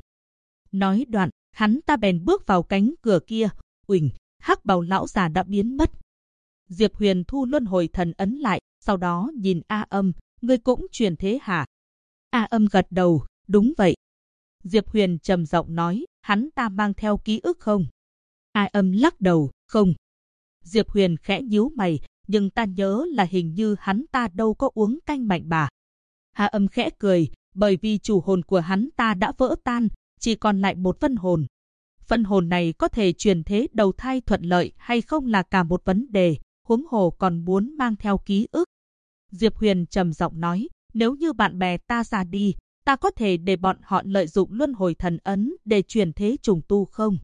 Nói đoạn, hắn ta bèn bước vào cánh cửa kia. Uỳnh, Hắc Bào lão già đã biến mất. Diệp Huyền thu luân hồi thần ấn lại, sau đó nhìn A Âm, ngươi cũng truyền thế hả? A Âm gật đầu, đúng vậy. Diệp Huyền trầm giọng nói, hắn ta mang theo ký ức không? A Âm lắc đầu, không. Diệp Huyền khẽ nhíu mày, nhưng ta nhớ là hình như hắn ta đâu có uống canh mạnh bà. A Âm khẽ cười, bởi vì chủ hồn của hắn ta đã vỡ tan, chỉ còn lại một phân hồn. Phân hồn này có thể truyền thế đầu thai thuận lợi hay không là cả một vấn đề, huống hồ còn muốn mang theo ký ức. Diệp Huyền trầm giọng nói, nếu như bạn bè ta ra đi, ta có thể để bọn họ lợi dụng luân hồi thần ấn để truyền thế trùng tu không?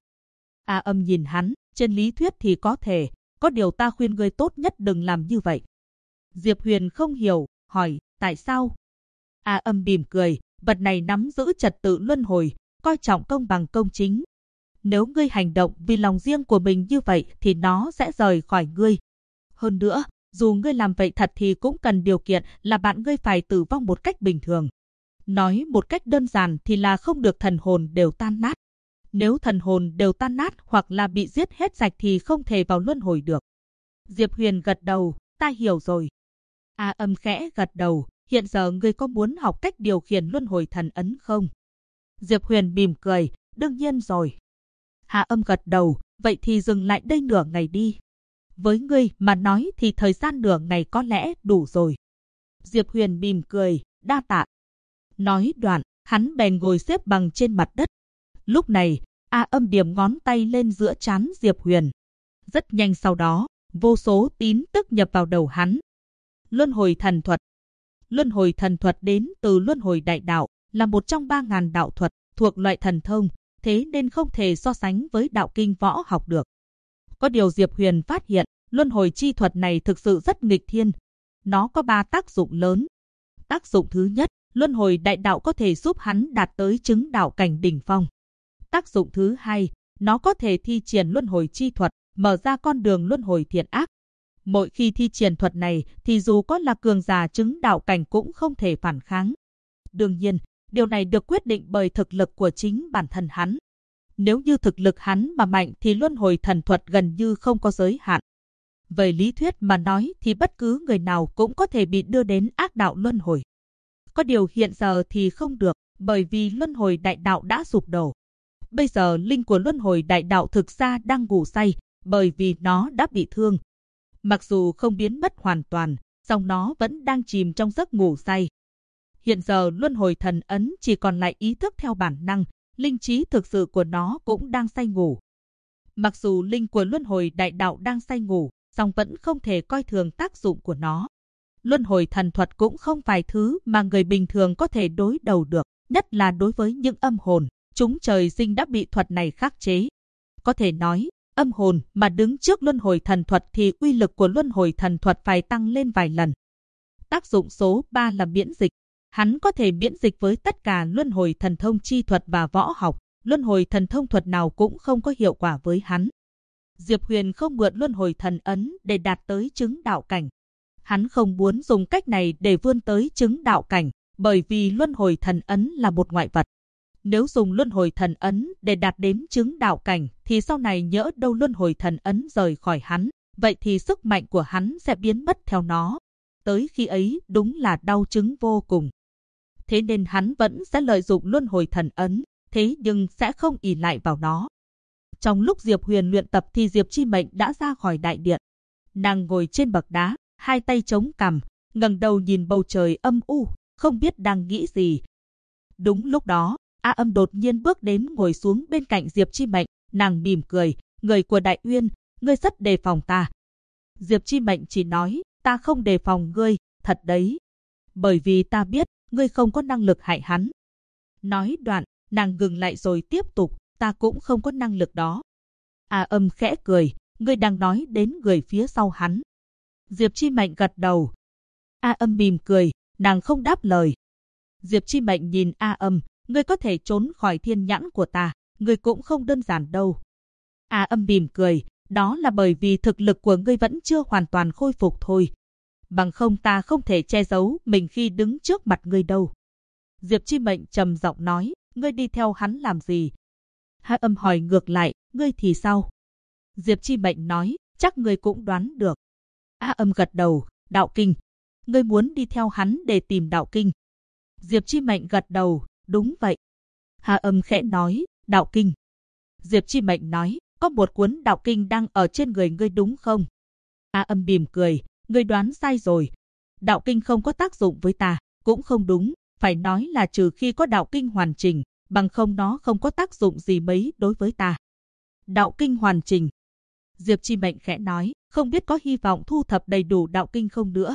A Âm nhìn hắn, trên lý thuyết thì có thể, có điều ta khuyên ngươi tốt nhất đừng làm như vậy. Diệp Huyền không hiểu, hỏi, tại sao? A Âm mỉm cười, vật này nắm giữ trật tự luân hồi, coi trọng công bằng công chính. Nếu ngươi hành động vì lòng riêng của mình như vậy thì nó sẽ rời khỏi ngươi. Hơn nữa, dù ngươi làm vậy thật thì cũng cần điều kiện là bạn ngươi phải tử vong một cách bình thường. Nói một cách đơn giản thì là không được thần hồn đều tan nát. Nếu thần hồn đều tan nát hoặc là bị giết hết sạch thì không thể vào luân hồi được. Diệp Huyền gật đầu, ta hiểu rồi. A Âm khẽ gật đầu, hiện giờ ngươi có muốn học cách điều khiển luân hồi thần ấn không? Diệp Huyền mỉm cười, đương nhiên rồi. A Âm gật đầu, vậy thì dừng lại đây nửa ngày đi. Với ngươi mà nói thì thời gian nửa ngày có lẽ đủ rồi. Diệp Huyền mỉm cười, đa tạ. Nói đoạn, hắn bèn ngồi xếp bằng trên mặt đất. Lúc này, A Âm điểm ngón tay lên giữa trán Diệp Huyền. Rất nhanh sau đó, vô số tín tức nhập vào đầu hắn. Luân hồi thần thuật. Luân hồi thần thuật đến từ luân hồi đại đạo, là một trong 3000 đạo thuật, thuộc loại thần thông, thế nên không thể so sánh với đạo kinh võ học được. Có điều Diệp Huyền phát hiện, luân hồi chi thuật này thực sự rất nghịch thiên. Nó có 3 tác dụng lớn. Tác dụng thứ nhất, luân hồi đại đạo có thể giúp hắn đạt tới chứng đạo cảnh đỉnh phong. Tác dụng thứ hai, nó có thể thi triển luân hồi chi thuật, mở ra con đường luân hồi thiện ác. Mỗi khi thi triển thuật này thì dù có là cường giả chứng đạo cảnh cũng không thể phản kháng. Đương nhiên, điều này được quyết định bởi thực lực của chính bản thân hắn. Nếu như thực lực hắn mà mạnh thì luân hồi thần thuật gần như không có giới hạn. Về lý thuyết mà nói thì bất cứ người nào cũng có thể bị đưa đến ác đạo luân hồi. Có điều hiện giờ thì không được, bởi vì luân hồi đại đạo đã sụp đổ. Bây giờ linh của luân hồi đại đạo thực ra đang ngủ say, bởi vì nó đã bị thương. Mặc dù không biến mất hoàn toàn, song nó vẫn đang chìm trong giấc ngủ say. Hiện giờ luân hồi thần ấn chỉ còn lại ý thức theo bản năng, linh trí thực sự của nó cũng đang say ngủ. Mặc dù linh của luân hồi đại đạo đang say ngủ, song vẫn không thể coi thường tác dụng của nó. Luân hồi thần thuật cũng không phải thứ mà người bình thường có thể đối đầu được, nhất là đối với những âm hồn, chúng trời sinh đã bị thuật này khắc chế. Có thể nói, âm hồn mà đứng trước luân hồi thần thuật thì uy lực của luân hồi thần thuật phải tăng lên vài lần. Tác dụng số 3 là miễn dịch. Hắn có thể miễn dịch với tất cả luân hồi thần thông chi thuật và võ học, luân hồi thần thông thuật nào cũng không có hiệu quả với hắn. Diệp Huyền không mượn luân hồi thần ấn để đạt tới chứng đạo cảnh. Hắn không muốn dùng cách này để vươn tới chứng đạo cảnh, bởi vì luân hồi thần ấn là một ngoại vật. Nếu dùng luân hồi thần ấn để đạt đến chứng đạo cảnh thì sau này nhỡ đâu luân hồi thần ấn rời khỏi hắn, vậy thì sức mạnh của hắn sẽ biến mất theo nó. Tới khi ấy đúng là đau chứng vô cùng. Thế nên hắn vẫn sẽ lợi dụng luân hồi thần ấn, thế nhưng sẽ không ỷ lại vào nó. Trong lúc Diệp Huyền luyện tập thì Diệp Chi Mệnh đã ra khỏi đại điện. Nàng ngồi trên bậc đá, hai tay chống cằm, ngẩng đầu nhìn bầu trời âm u, không biết đang nghĩ gì. Đúng lúc đó, A Âm đột nhiên bước đến ngồi xuống bên cạnh Diệp Chi Mệnh, nàng mỉm cười, người của Đại Uyên, ngươi rất đề phòng ta. Diệp Chi Mệnh chỉ nói, ta không đề phòng ngươi, thật đấy. Bởi vì ta biết, ngươi không có năng lực hại hắn. Nói đoạn, nàng ngừng lại rồi tiếp tục, ta cũng không có năng lực đó. A Âm khẽ cười, ngươi đang nói đến người phía sau hắn. Diệp Chi Mệnh gật đầu. A Âm mỉm cười, nàng không đáp lời. Diệp Chi Mệnh nhìn A Âm, ngươi có thể trốn khỏi thiên nhãn của ta, ngươi cũng không đơn giản đâu. A Âm mỉm cười, đó là bởi vì thực lực của ngươi vẫn chưa hoàn toàn khôi phục thôi. Bằng không ta không thể che giấu mình khi đứng trước mặt ngươi đâu. Diệp Chi Mệnh trầm giọng nói, ngươi đi theo hắn làm gì? A Âm hỏi ngược lại, ngươi thì sao? Diệp Chi Mệnh nói, chắc ngươi cũng đoán được. A Âm gật đầu, đạo kinh. Ngươi muốn đi theo hắn để tìm đạo kinh. Diệp Chi Mệnh gật đầu, đúng vậy. A Âm khẽ nói, đạo kinh. Diệp Chi Mệnh nói, có một cuốn đạo kinh đang ở trên người ngươi đúng không? A Âm mỉm cười, ngươi đoán sai rồi. Đạo kinh không có tác dụng với ta, cũng không đúng, phải nói là trừ khi có đạo kinh hoàn chỉnh, bằng không nó không có tác dụng gì mấy đối với ta. Đạo kinh hoàn chỉnh. Diệp Chi Mệnh khẽ nói, không biết có hy vọng thu thập đầy đủ đạo kinh không nữa.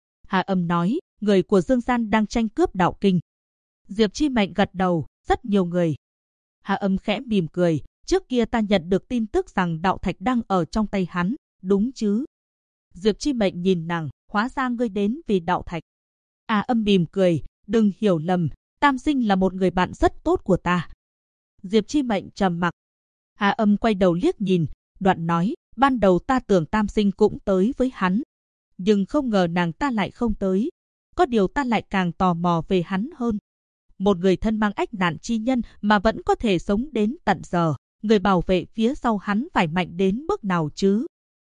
A Âm nói, người của Dương Gian đang tranh cướp đạo kinh. Diệp Chi Mệnh gật đầu, rất nhiều người. A Âm khẽ mỉm cười, trước kia ta nhận được tin tức rằng đạo thạch đang ở trong tay hắn, đúng chứ? Diệp Chi Mệnh nhìn nàng, hóa ra ngươi đến vì đạo thạch. A Âm mỉm cười, đừng hiểu lầm, Tam Sinh là một người bạn rất tốt của ta. Diệp Chi Mệnh trầm mặc. A Âm quay đầu liếc nhìn, đoạn nói, ban đầu ta tưởng Tam Sinh cũng tới với hắn, nhưng không ngờ nàng ta lại không tới. Có điều ta lại càng tò mò về hắn hơn. Một người thân mang ách nạn chi nhân mà vẫn có thể sống đến tận giờ, người bảo vệ phía sau hắn phải mạnh đến mức nào chứ?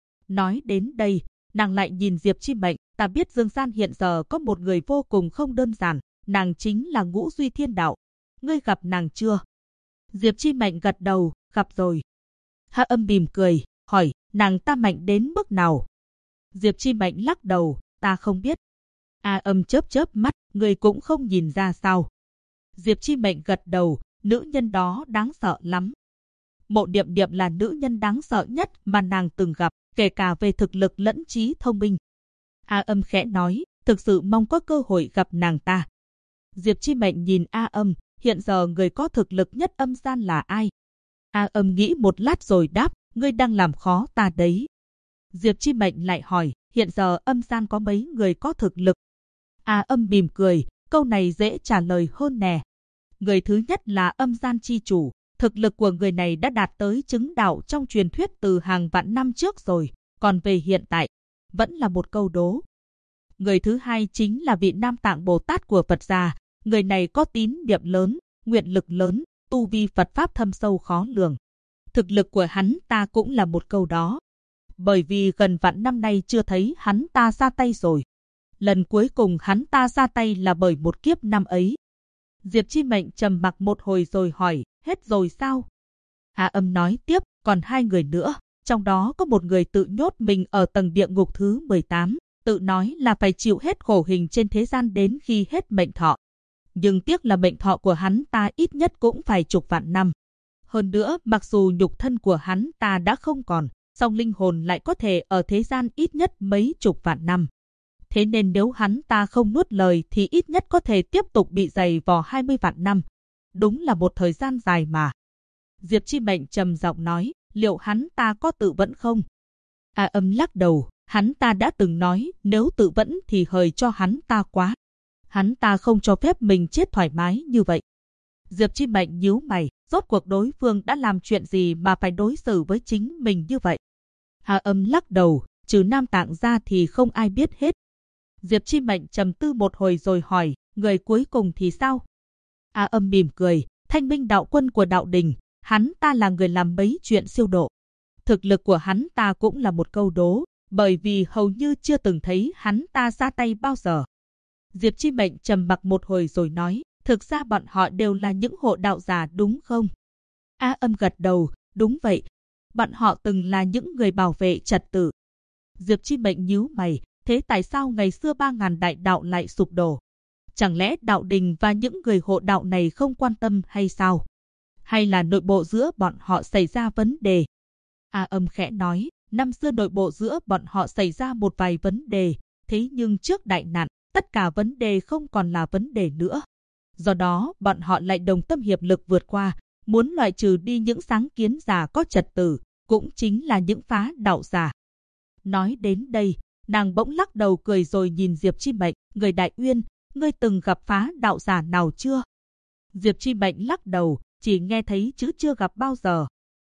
Nói đến đây, nàng lại nhìn Diệp Chi Mệnh, ta biết Dương Gian hiện giờ có một người vô cùng không đơn giản, nàng chính là Ngũ Duy Thiên Đạo. Ngươi gặp nàng chưa? Diệp Chi Mệnh gật đầu, gặp rồi. A Âm mỉm cười, hỏi, nàng ta mạnh đến mức nào? Diệp Chi Mệnh lắc đầu, ta không biết. A Âm chớp chớp mắt, người cũng không nhìn ra sao. Diệp Chi Mệnh gật đầu, nữ nhân đó đáng sợ lắm. Mộ Điệp Điệp là nữ nhân đáng sợ nhất mà nàng từng gặp, kể cả về thực lực lẫn trí thông minh. A Âm khẽ nói, thực sự mong có cơ hội gặp nàng ta. Diệp Chi Mệnh nhìn A Âm, hiện giờ người có thực lực nhất âm gian là ai? A Âm nghĩ một lát rồi đáp, ngươi đang làm khó ta đấy. Diệp Chi Mệnh lại hỏi, hiện giờ âm gian có mấy người có thực lực? A Âm mỉm cười, câu này dễ trả lời hơn nè. Người thứ nhất là âm gian chi chủ, thực lực của người này đã đạt tới chứng đạo trong truyền thuyết từ hàng vạn năm trước rồi, còn về hiện tại, vẫn là một câu đố. Người thứ hai chính là vị Nam Tạng Bồ Tát của Phật gia, người này có tín niệm lớn, nguyện lực lớn, tu vi Phật Pháp thâm sâu khó lường. Thực lực của hắn ta cũng là một câu đó. Bởi vì gần vạn năm nay chưa thấy hắn ta ra tay rồi. Lần cuối cùng hắn ta ra tay là bởi một kiếp năm ấy. Diệp Chi Mệnh trầm mặc một hồi rồi hỏi, hết rồi sao? A Âm nói tiếp, còn hai người nữa, trong đó có một người tự nhốt mình ở tầng địa ngục thứ 18, tự nói là phải chịu hết khổ hình trên thế gian đến khi hết mệnh thọ. Nhưng tiếc là mệnh thọ của hắn ta ít nhất cũng phải chục vạn năm. Hơn nữa, mặc dù nhục thân của hắn ta đã không còn, song linh hồn lại có thể ở thế gian ít nhất mấy chục vạn năm. Thế nên nếu hắn ta không nuốt lời thì ít nhất có thể tiếp tục bị dày vò 20 vạn năm. Đúng là một thời gian dài mà. Diệp Chi Mệnh trầm giọng nói, liệu hắn ta có tự vẫn không? A Âm lắc đầu, Hắn ta đã từng nói nếu tự vẫn thì hời cho hắn ta quá. Hắn ta không cho phép mình chết thoải mái như vậy. Diệp Chi Mệnh nhíu mày, rốt cuộc đối phương đã làm chuyện gì mà phải đối xử với chính mình như vậy? Hà Âm lắc đầu, trừ Nam Tạng ra thì không ai biết hết. Diệp Chi Mệnh trầm tư một hồi rồi hỏi, người cuối cùng thì sao? Hà Âm mỉm cười, Thanh Minh đạo quân của đạo đình, hắn ta là người làm mấy chuyện siêu độ. Thực lực của hắn ta cũng là một câu đố, bởi vì hầu như chưa từng thấy hắn ta ra tay bao giờ. Diệp Chi Mệnh trầm mặc một hồi rồi nói, thực ra bọn họ đều là những hộ đạo giả đúng không? A Âm gật đầu, đúng vậy. Bọn họ từng là những người bảo vệ trật tự. Diệp Chi Mệnh nhíu mày, thế tại sao ngày xưa 3.000 đại đạo lại sụp đổ? Chẳng lẽ đạo đình và những người hộ đạo này không quan tâm hay sao? Hay là nội bộ giữa bọn họ xảy ra vấn đề? A Âm khẽ nói, năm xưa nội bộ giữa bọn họ xảy ra một vài vấn đề, thế nhưng trước đại nạn, tất cả vấn đề không còn là vấn đề nữa. Do đó, bọn họ lại đồng tâm hiệp lực vượt qua, muốn loại trừ đi những sáng kiến giả có trật tự, cũng chính là những phá đạo giả. Nói đến đây, nàng bỗng lắc đầu cười rồi nhìn Diệp Chi Mệnh, người Đại Uyên, ngươi từng gặp phá đạo giả nào chưa? Diệp Chi Mệnh lắc đầu, chỉ nghe thấy chứ chưa gặp bao giờ.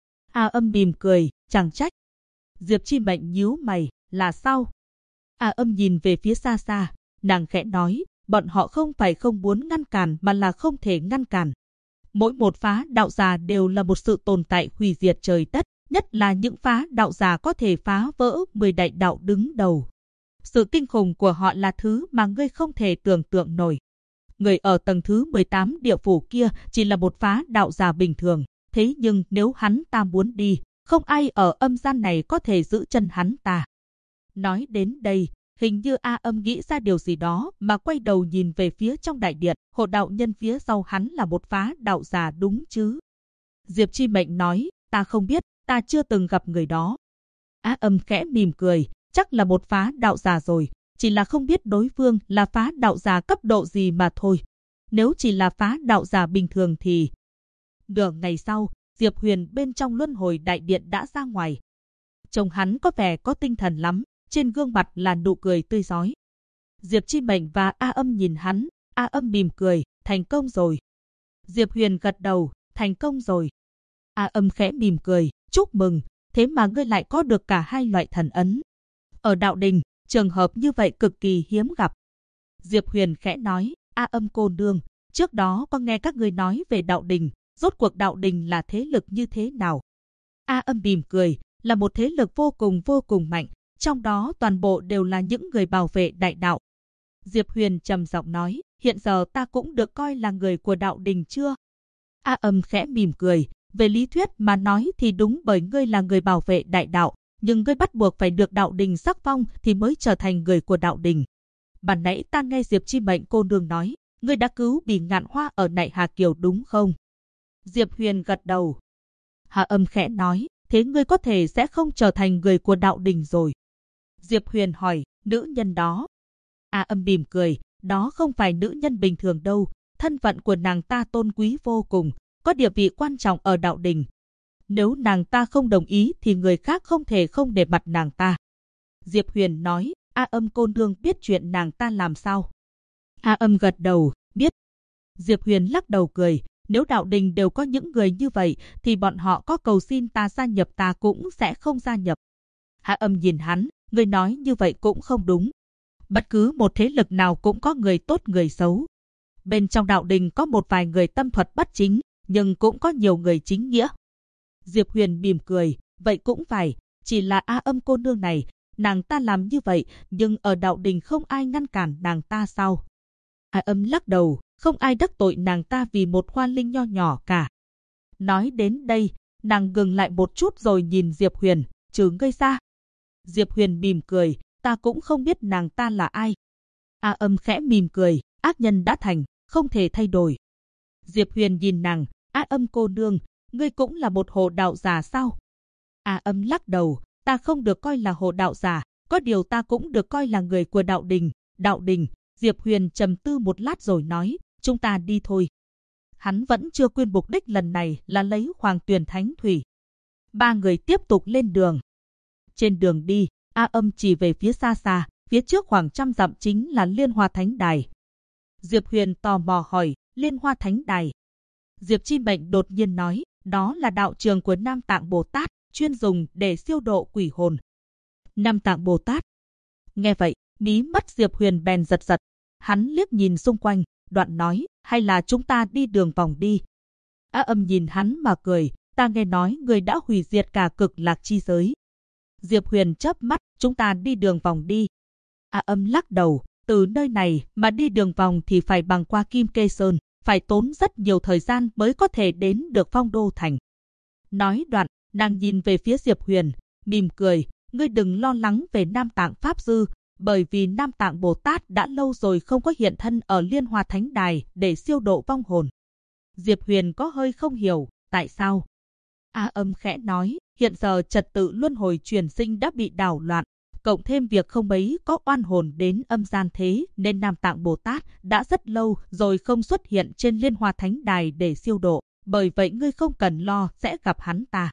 A Âm mỉm cười, chẳng trách. Diệp Chi Mệnh nhíu mày, là sao? A Âm nhìn về phía xa xa, nàng khẽ nói, bọn họ không phải không muốn ngăn cản mà là không thể ngăn cản. Mỗi một phá đạo giả đều là một sự tồn tại hủy diệt trời đất, nhất là những phá đạo giả có thể phá vỡ 10 đại đạo đứng đầu. Sự kinh khủng của họ là thứ mà ngươi không thể tưởng tượng nổi. Người ở tầng thứ 18 địa phủ kia chỉ là một phá đạo giả bình thường, thế nhưng nếu hắn ta muốn đi, không ai ở âm gian này có thể giữ chân hắn ta. Nói đến đây, hình như A Âm nghĩ ra điều gì đó mà quay đầu nhìn về phía trong đại điện, hộ đạo nhân phía sau hắn là một phá đạo giả đúng chứ? Diệp Chi Mệnh nói, ta không biết, ta chưa từng gặp người đó. A Âm khẽ mỉm cười, chắc là một phá đạo giả rồi, chỉ là không biết đối phương là phá đạo giả cấp độ gì mà thôi. Nếu chỉ là phá đạo giả bình thường thì... Nửa ngày sau, Diệp Huyền bên trong luân hồi đại điện đã ra ngoài. Trông hắn có vẻ có tinh thần lắm, trên gương mặt là nụ cười tươi rói. Diệp Chi Mệnh và A Âm nhìn hắn, A Âm mỉm cười, thành công rồi. Diệp Huyền gật đầu, thành công rồi. A Âm khẽ mỉm cười, chúc mừng, thế mà ngươi lại có được cả hai loại thần ấn. Ở đạo đình, trường hợp như vậy cực kỳ hiếm gặp. Diệp Huyền khẽ nói, A Âm cô nương, trước đó con nghe các ngươi nói về đạo đình, rốt cuộc đạo đình là thế lực như thế nào? A Âm mỉm cười, là một thế lực vô cùng mạnh, trong đó toàn bộ đều là những người bảo vệ đại đạo. Diệp Huyền trầm giọng nói, hiện giờ ta cũng được coi là người của đạo đình chưa? A Âm khẽ mỉm cười, về lý thuyết mà nói thì đúng, bởi ngươi là người bảo vệ đại đạo, nhưng ngươi bắt buộc phải được đạo đình sắc phong thì mới trở thành người của đạo đình. Ban nãy ta nghe Diệp Chi Mệnh cô nương nói, ngươi đã cứu Bỉ Ngạn Hoa ở Nại Hà Kiều đúng không? Diệp Huyền gật đầu. Hạ Âm khẽ nói, thế ngươi có thể sẽ không trở thành người của đạo đình rồi. Diệp Huyền hỏi, nữ nhân đó. A Âm mỉm cười, đó không phải nữ nhân bình thường đâu, thân phận của nàng ta tôn quý vô cùng, có địa vị quan trọng ở đạo đình. Nếu nàng ta không đồng ý thì người khác không thể không để mặt nàng ta. Diệp Huyền nói, A Âm cô nương biết chuyện nàng ta làm sao? A Âm gật đầu, biết. Diệp Huyền lắc đầu cười, nếu đạo đình đều có những người như vậy thì bọn họ có cầu xin ta gia nhập ta cũng sẽ không gia nhập. A Âm nhìn hắn, người nói như vậy cũng không đúng. Bất cứ một thế lực nào cũng có người tốt người xấu. Bên trong đạo đình có một vài người tâm thuật bất chính, nhưng cũng có nhiều người chính nghĩa. Diệp Huyền mỉm cười, vậy cũng phải, chỉ là A Âm cô nương này, nàng ta làm như vậy, nhưng ở đạo đình không ai ngăn cản nàng ta sao? A Âm lắc đầu, không ai đắc tội nàng ta vì một hoa linh nho nhỏ cả. Nói đến đây, nàng ngừng lại một chút rồi nhìn Diệp Huyền, trừ ngươi ra. Diệp Huyền mỉm cười, ta cũng không biết nàng ta là ai. A Âm khẽ mỉm cười, ác nhân đã thành, không thể thay đổi. Diệp Huyền nhìn nàng, A Âm cô nương, ngươi cũng là một hộ đạo giả sao? A Âm lắc đầu, ta không được coi là hộ đạo giả, có điều ta cũng được coi là người của đạo đình. Đạo đình, Diệp Huyền trầm tư một lát rồi nói, chúng ta đi thôi. Hắn vẫn chưa quên mục đích lần này là lấy Hoàng Tuyền Thánh Thủy. Ba người tiếp tục lên đường. Trên đường đi, A Âm chỉ về phía xa xa, phía trước khoảng 100 dặm chính là Liên Hoa Thánh Đài. Diệp Huyền tò mò hỏi, Liên Hoa Thánh Đài. Diệp Chi Mệnh đột nhiên nói, đó là đạo trường của Nam Tạng Bồ Tát, chuyên dùng để siêu độ quỷ hồn. Nam Tạng Bồ Tát. Nghe vậy, mí mắt Diệp Huyền bèn giật giật. Hắn liếc nhìn xung quanh, đoạn nói, hay là chúng ta đi đường vòng đi. A Âm nhìn hắn mà cười, ta nghe nói người đã hủy diệt cả Cực Lạc chi giới. Diệp Huyền chớp mắt, chúng ta đi đường vòng đi. A Âm lắc đầu, từ nơi này mà đi đường vòng thì phải băng qua Kim Kê Sơn, phải tốn rất nhiều thời gian mới có thể đến được Phong Đô Thành. Nói đoạn, nàng nhìn về phía Diệp Huyền, mỉm cười, ngươi đừng lo lắng về Nam Tạng Pháp Sư, bởi vì Nam Tạng Bồ Tát đã lâu rồi không có hiện thân ở Liên Hoa Thánh Đài để siêu độ vong hồn. Diệp Huyền có hơi không hiểu, tại sao? A Âm khẽ nói, hiện giờ trật tự luân hồi truyền sinh đã bị đảo loạn, cộng thêm việc không mấy có oan hồn đến âm gian thế nên Nam Tạng Bồ Tát đã rất lâu rồi không xuất hiện trên Liên Hoa Thánh Đài để siêu độ, bởi vậy ngươi không cần lo sẽ gặp hắn ta.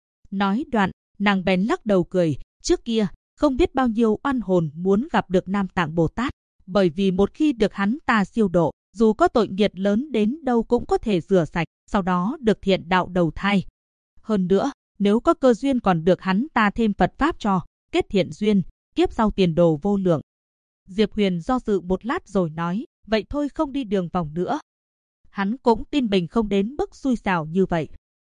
Nói đoạn, nàng bèn lắc đầu cười, trước kia, không biết bao nhiêu oan hồn muốn gặp được Nam Tạng Bồ Tát, bởi vì một khi được hắn ta siêu độ, dù có tội nghiệt lớn đến đâu cũng có thể rửa sạch, sau đó được thiện đạo đầu thai. Hơn nữa, nếu có cơ duyên còn được hắn ta thêm Phật Pháp cho, kết thiện duyên, kiếp sau tiền đồ vô lượng. Diệp Huyền do dự một lát rồi nói, vậy thôi không đi đường vòng nữa. Hắn cũng tin mình không đến mức xui xẻo như vậy.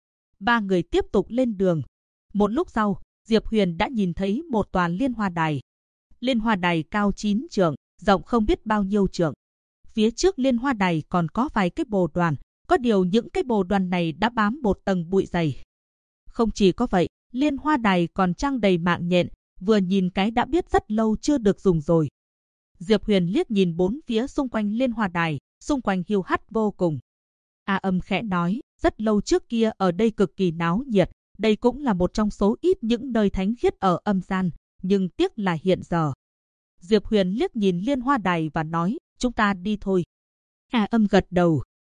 Ba người tiếp tục lên đường. Một lúc sau, Diệp Huyền đã nhìn thấy một tòa Liên Hoa Đài. Liên Hoa Đài cao 9 trượng, rộng không biết bao nhiêu trượng. Phía trước Liên Hoa Đài còn có vài cái bồ đoàn, có điều những cái bồ đoàn này đã bám một tầng bụi dày. Không chỉ có vậy, Liên Hoa Đài còn trang đầy mạng nhện, vừa nhìn cái đã biết rất lâu chưa được dùng rồi. Diệp Huyền liếc nhìn bốn phía xung quanh Liên Hoa Đài, xung quanh hiu hắt vô cùng. A Âm khẽ nói, rất lâu trước kia ở đây cực kỳ náo nhiệt, đây cũng là một trong số ít những nơi thánh khiết ở âm gian, nhưng tiếc là hiện giờ. Diệp Huyền liếc nhìn Liên Hoa Đài và nói, chúng ta đi thôi. A Âm gật đầu.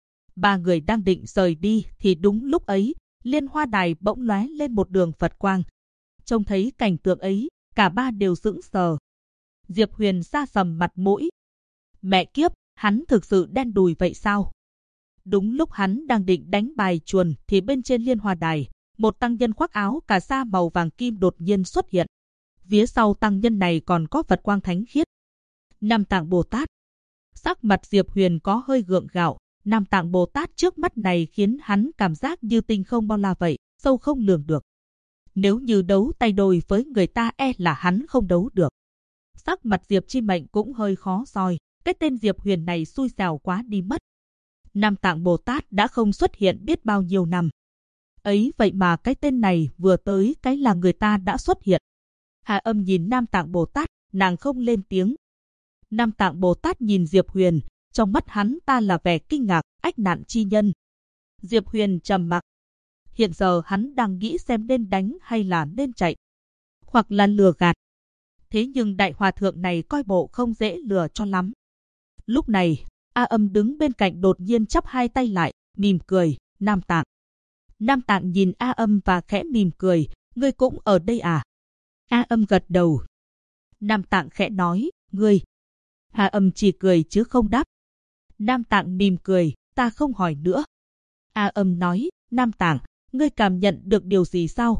Ba người đang định rời đi thì đúng lúc ấy, Liên Hoa Đài bỗng lóe lên một đường Phật quang. Trông thấy cảnh tượng ấy, cả ba đều sững sờ. Diệp Huyền sa sầm mặt mũi. Mẹ kiếp, hắn thực sự đen đùi vậy sao? Đúng lúc hắn đang định đánh bài chuồn thì bên trên Liên Hoa Đài, một tăng nhân khoác áo cà sa màu vàng kim đột nhiên xuất hiện. Phía sau tăng nhân này còn có Phật quang thánh khiết. Nam Tạng Bồ Tát. Sắc mặt Diệp Huyền có hơi gượng gạo. Nam Tạng Bồ Tát trước mắt này khiến hắn cảm giác như tinh không bao la vậy, sâu không lường được. Nếu như đấu tay đôi với người ta là hắn không đấu được. Sắc mặt Diệp Chi Mệnh cũng hơi khó soi, cái tên Diệp Huyền này xui xẻo quá đi mất. Nam Tạng Bồ Tát đã không xuất hiện biết bao nhiêu năm. Ấy vậy mà cái tên này vừa tới cái là người ta đã xuất hiện. A Âm nhìn Nam Tạng Bồ Tát, nàng không lên tiếng. Nam Tạng Bồ Tát nhìn Diệp Huyền, trong mắt hắn ta là vẻ kinh ngạc, ách nạn chi nhân. Diệp Huyền trầm mặc. Hiện giờ hắn đang nghĩ xem nên đánh hay là nên chạy, hoặc là lừa gạt. Thế nhưng đại hòa thượng này coi bộ không dễ lừa cho lắm. Lúc này, A Âm đứng bên cạnh đột nhiên chắp hai tay lại, mỉm cười, Nam Tạng. Nam Tạng nhìn A Âm và khẽ mỉm cười, ngươi cũng ở đây à? A Âm gật đầu. Nam Tạng khẽ nói, ngươi. A Âm chỉ cười chứ không đáp. Nam Tạng mỉm cười, ta không hỏi nữa. A Âm nói, Nam Tạng, ngươi cảm nhận được điều gì sao?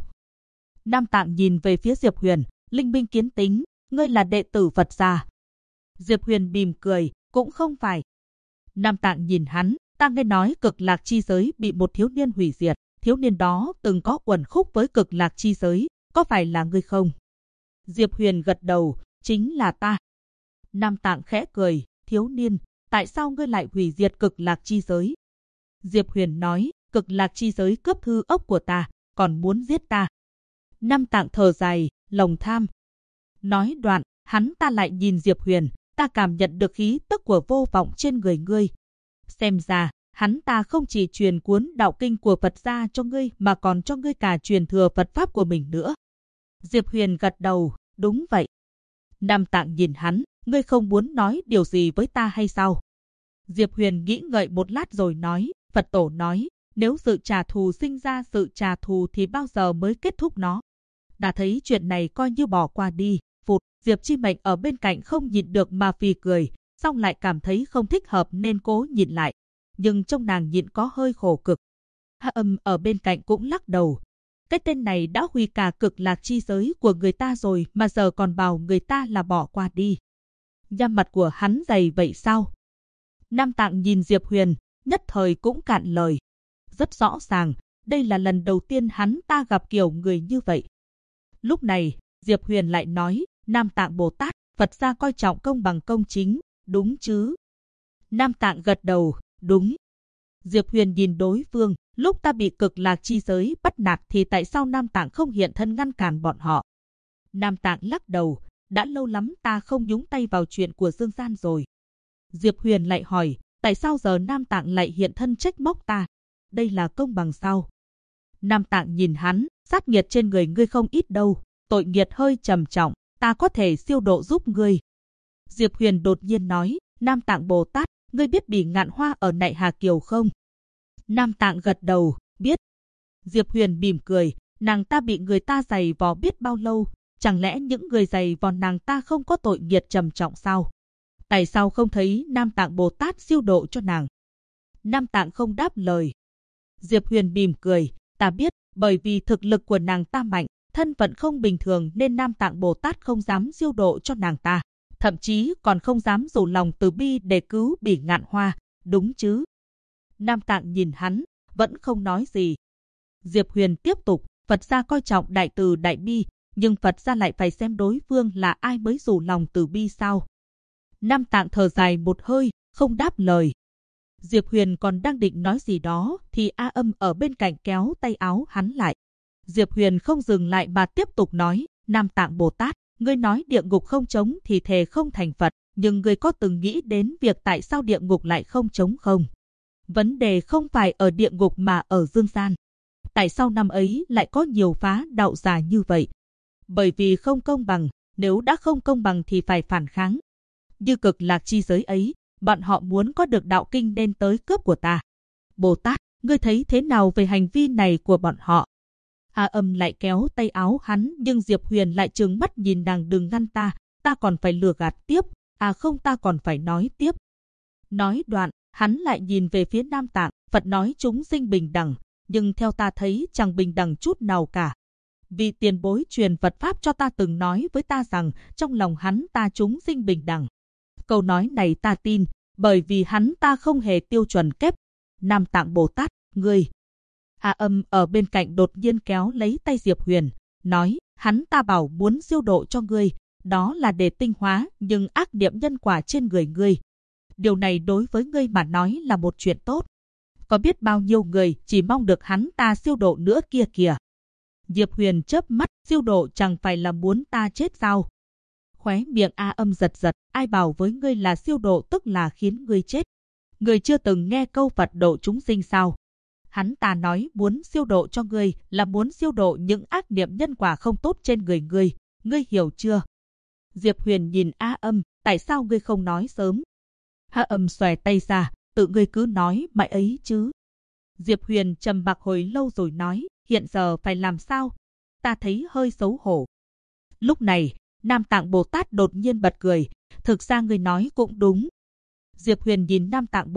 Nam Tạng nhìn về phía Diệp Huyền, linh minh kiến tính, ngươi là đệ tử Phật gia. Diệp Huyền mỉm cười, cũng không phải. Nam Tạng nhìn hắn, ta nghe nói Cực Lạc chi giới bị một thiếu niên hủy diệt, thiếu niên đó từng có uẩn khúc với Cực Lạc chi giới, có phải là ngươi không? Diệp Huyền gật đầu, chính là ta. Nam Tạng khẽ cười, thiếu niên, tại sao ngươi lại hủy diệt Cực Lạc chi giới? Diệp Huyền nói, Cực Lạc chi giới cướp thư ốc của ta, còn muốn giết ta. Nam Tạng thở dài, lòng tham. Nói đoạn, hắn ta lại nhìn Diệp Huyền, ta cảm nhận được khí tức của vô vọng trên người ngươi. Xem ra, hắn ta không chỉ truyền cuốn đạo kinh của Phật gia cho ngươi mà còn cho ngươi cả truyền thừa Phật Pháp của mình nữa. Diệp Huyền gật đầu, đúng vậy. Nam Tạng nhìn hắn, ngươi không muốn nói điều gì với ta hay sao? Diệp Huyền nghĩ ngợi một lát rồi nói, Phật tổ nói, nếu sự trả thù sinh ra sự trả thù thì bao giờ mới kết thúc nó? đã thấy chuyện này coi như bỏ qua đi. Phụt, Diệp Chi Mệnh ở bên cạnh không nhịn được mà phì cười, xong lại cảm thấy không thích hợp nên cố nhịn lại. Nhưng trong nàng nhịn có hơi khổ cực. Hạ Âm ở bên cạnh cũng lắc đầu. Cái tên này đã hủy cả cực lạc chi giới của người ta rồi mà giờ còn bảo người ta là bỏ qua đi. Da mặt của hắn dày vậy sao? Nam Tạng nhìn Diệp Huyền, nhất thời cũng cạn lời. Rất rõ ràng, đây là lần đầu tiên hắn ta gặp kiểu người như vậy. Lúc này, Diệp Huyền lại nói, Nam Tạng Bồ Tát, Phật gia coi trọng công bằng công chính, đúng chứ? Nam Tạng gật đầu, đúng. Diệp Huyền nhìn đối phương, lúc ta bị cực lạc chi giới bắt nạt thì tại sao Nam Tạng không hiện thân ngăn cản bọn họ? Nam Tạng lắc đầu, đã lâu lắm ta không nhúng tay vào chuyện của dương gian rồi. Diệp Huyền lại hỏi, tại sao giờ Nam Tạng lại hiện thân trách móc ta? Đây là công bằng sao? Nam Tạng nhìn hắn, sát nghiệt trên người ngươi không ít đâu, tội nghiệt hơi trầm trọng, ta có thể siêu độ giúp ngươi. Diệp Huyền đột nhiên nói, Nam Tạng Bồ Tát, ngươi biết Bỉ Ngạn Hoa ở Nại Hà Kiều không? Nam Tạng gật đầu, biết. Diệp Huyền mỉm cười, nàng ta bị người ta giày vò biết bao lâu, chẳng lẽ những người giày vò nàng ta không có tội nghiệt trầm trọng sao? Tại sao không thấy Nam Tạng Bồ Tát siêu độ cho nàng? Nam Tạng không đáp lời. Diệp Huyền mỉm cười, ta biết, bởi vì thực lực của nàng ta mạnh, thân phận không bình thường nên Nam Tạng Bồ Tát không dám siêu độ cho nàng ta. Thậm chí còn không dám rủ lòng từ bi để cứu Bỉ Ngạn Hoa, đúng chứ? Nam Tạng nhìn hắn, vẫn không nói gì. Diệp Huyền tiếp tục, Phật gia coi trọng đại từ đại bi, nhưng Phật gia lại phải xem đối phương là ai mới rủ lòng từ bi sao? Nam Tạng thở dài một hơi, không đáp lời. Diệp Huyền còn đang định nói gì đó thì A Âm ở bên cạnh kéo tay áo hắn lại. Diệp Huyền không dừng lại mà tiếp tục nói, Nam Tạng Bồ Tát, ngươi nói địa ngục không trống thì thề không thành Phật, nhưng ngươi có từng nghĩ đến việc tại sao địa ngục lại không trống không? Vấn đề không phải ở địa ngục mà ở dương gian. Tại sao năm ấy lại có nhiều phá đạo giả như vậy? Bởi vì không công bằng, nếu đã không công bằng thì phải phản kháng. Như cực lạc chi giới ấy, bọn họ muốn có được đạo kinh nên tới cướp của ta. Bồ Tát, ngươi thấy thế nào về hành vi này của bọn họ? A Âm lại kéo tay áo hắn nhưng Diệp Huyền lại trừng mắt nhìn nàng, đừng ngăn ta còn phải lừa gạt tiếp, không ta còn phải nói tiếp. Nói đoạn, hắn lại nhìn về phía Nam Tạng, Phật nói chúng sinh bình đẳng, nhưng theo ta thấy chẳng bình đẳng chút nào cả. Vì tiền bối truyền Phật Pháp cho ta từng nói với ta rằng trong lòng hắn ta chúng sinh bình đẳng. Câu nói này ta tin, bởi vì hắn ta không hề tiêu chuẩn kép. Nam Tạng Bồ Tát, ngươi. A Âm ở bên cạnh đột nhiên kéo lấy tay Diệp Huyền, nói, hắn ta bảo muốn siêu độ cho ngươi, đó là để tinh hóa nhưng ác niệm nhân quả trên người ngươi. Điều này đối với ngươi mà nói là một chuyện tốt. Có biết bao nhiêu người chỉ mong được hắn ta siêu độ nữa kia kìa. Diệp Huyền chớp mắt, siêu độ chẳng phải là muốn ta chết sao? Khóe miệng A Âm giật giật, ai bảo với ngươi là siêu độ tức là khiến ngươi chết. Ngươi chưa từng nghe câu Phật độ chúng sinh sao? Hắn ta nói muốn siêu độ cho ngươi là muốn siêu độ những ác niệm nhân quả không tốt trên người ngươi hiểu chưa? Diệp Huyền nhìn A Âm, tại sao ngươi không nói sớm? A Âm xòe tay ra, tự ngươi cứ nói mãi ấy chứ. Diệp Huyền trầm mặc hồi lâu rồi nói, hiện giờ phải làm sao? Ta thấy hơi xấu hổ. Lúc này, Nam Tạng Bồ Tát đột nhiên bật cười, thực ra ngươi nói cũng đúng. Diệp Huyền nhìn Nam Tạng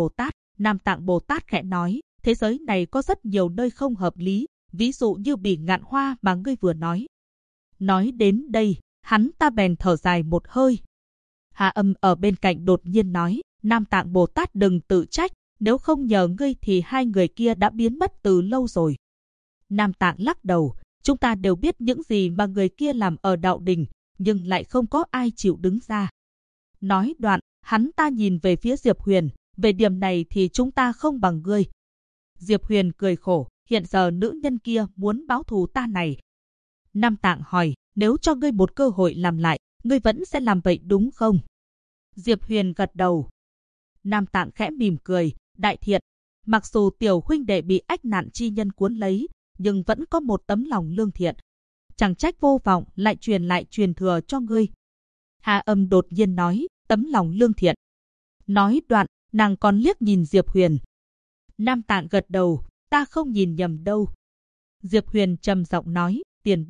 Bồ Tát khẽ nói, thế giới này có rất nhiều nơi không hợp lý, ví dụ như Bỉ Ngạn Hoa mà ngươi vừa nói. Nói đến đây, hắn ta bèn thở dài một hơi. Hạ Âm ở bên cạnh đột nhiên nói, Nam Tạng Bồ Tát đừng tự trách, nếu không nhờ ngươi thì hai người kia đã biến mất từ lâu rồi. Nam Tạng lắc đầu, chúng ta đều biết những gì mà người kia làm ở đạo đình, nhưng lại không có ai chịu đứng ra. Nói đoạn, hắn ta nhìn về phía Diệp Huyền, về điểm này thì chúng ta không bằng ngươi. Diệp Huyền cười khổ, hiện giờ nữ nhân kia muốn báo thù ta này. Nam Tạng hỏi, nếu cho ngươi một cơ hội làm lại, ngươi vẫn sẽ làm vậy đúng không? Diệp Huyền gật đầu. Nam Tạng khẽ mỉm cười, đại thiện, mặc dù tiểu huynh đệ bị ách nạn chi nhân cuốn lấy, nhưng vẫn có một tấm lòng lương thiện. Chẳng trách vô vọng lại truyền thừa cho ngươi. Hạ Âm đột nhiên nói, tấm lòng lương thiện. Nói đoạn, nàng còn liếc nhìn Diệp Huyền. Nam Tạng gật đầu, ta không nhìn nhầm đâu. Diệp Huyền trầm giọng nói, tiền bối,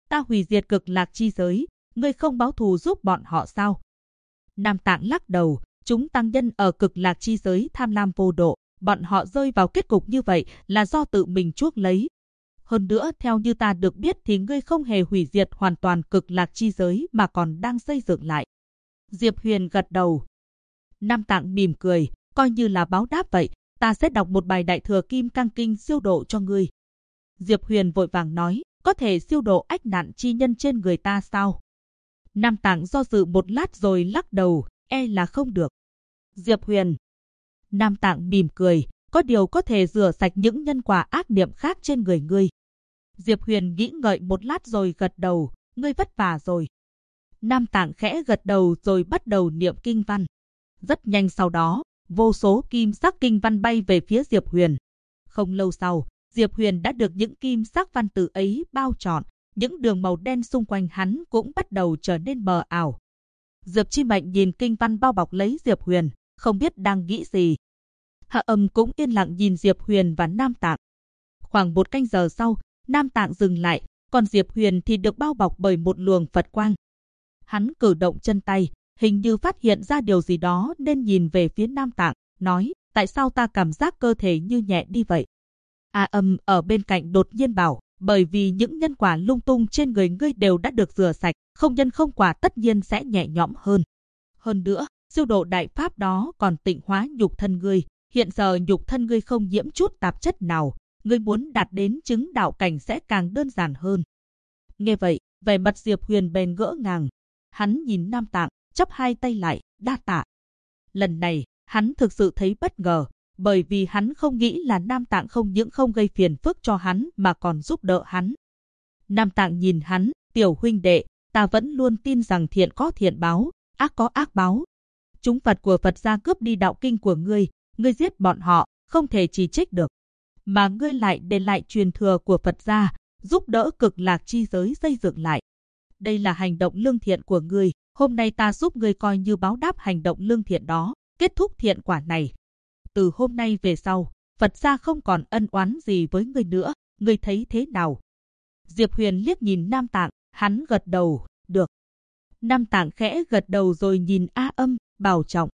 Ta hủy diệt cực lạc chi giới, ngươi không báo thù giúp bọn họ sao? Nam Tạng lắc đầu, chúng tăng nhân ở cực lạc chi giới tham lam vô độ, bọn họ rơi vào kết cục như vậy là do tự mình chuốc lấy. Hơn nữa, theo như ta được biết thì ngươi không hề hủy diệt hoàn toàn cực lạc chi giới mà còn đang xây dựng lại. Diệp Huyền gật đầu. Nam Tạng mỉm cười, coi như là báo đáp vậy, ta sẽ đọc một bài Đại Thừa Kim Cang Kinh siêu độ cho ngươi. Diệp Huyền vội vàng nói, có thể siêu độ ách nạn chi nhân trên người ta sao? Nam Tạng do dự một lát rồi lắc đầu, e là không được. Diệp Huyền. Nam Tạng mỉm cười, có điều có thể rửa sạch những nhân quả ác niệm khác trên người ngươi. Diệp Huyền nghĩ ngợi một lát rồi gật đầu, ngươi vất vả rồi. Nam Tạng khẽ gật đầu rồi bắt đầu niệm kinh văn. Rất nhanh sau đó, vô số kim sắc kinh văn bay về phía Diệp Huyền. Không lâu sau, Diệp Huyền đã được những kim sắc văn tự ấy bao trọn, những đường màu đen xung quanh hắn cũng bắt đầu trở nên mờ ảo. Diệp Chi Mệnh nhìn kinh văn bao bọc lấy Diệp Huyền, không biết đang nghĩ gì. Hạ Âm cũng yên lặng nhìn Diệp Huyền và Nam Tạng. Khoảng 1 canh giờ sau, Nam Tạng dừng lại, còn Diệp Huyền thì được bao bọc bởi một luồng Phật quang. Hắn cử động chân tay, hình như phát hiện ra điều gì đó nên nhìn về phía Nam Tạng, nói, tại sao ta cảm giác cơ thể như nhẹ đi vậy? A Âm ở bên cạnh đột nhiên bảo, bởi vì những nhân quả lung tung trên người ngươi đều đã được rửa sạch, không nhân không quả tất nhiên sẽ nhẹ nhõm hơn. Hơn nữa, siêu độ đại pháp đó còn tịnh hóa nhục thân ngươi, hiện giờ nhục thân ngươi không nhiễm chút tạp chất nào, ngươi muốn đạt đến chứng đạo cảnh sẽ càng đơn giản hơn. Nghe vậy, vẻ mặt Diệp Huyền bèn ngỡ ngàng. Hắn nhìn Nam Tạng, chắp hai tay lại, đa tạ. Lần này, hắn thực sự thấy bất ngờ, bởi vì hắn không nghĩ là Nam Tạng không những không gây phiền phức cho hắn mà còn giúp đỡ hắn. Nam Tạng nhìn hắn, tiểu huynh đệ, ta vẫn luôn tin rằng thiện có thiện báo, ác có ác báo. Chúng Phật của Phật gia cướp đi đạo kinh của ngươi giết bọn họ, không thể chỉ trích được. Mà ngươi lại để lại truyền thừa của Phật gia, giúp đỡ cực lạc chi giới xây dựng lại. Đây là hành động lương thiện của ngươi, hôm nay ta giúp ngươi coi như báo đáp hành động lương thiện đó, kết thúc thiện quả này. Từ hôm nay về sau, Phật gia không còn ân oán gì với ngươi nữa, ngươi thấy thế nào? Diệp Huyền liếc nhìn Nam Tạng, hắn gật đầu, được. Nam Tạng khẽ gật đầu rồi nhìn A Âm, bảo trọng.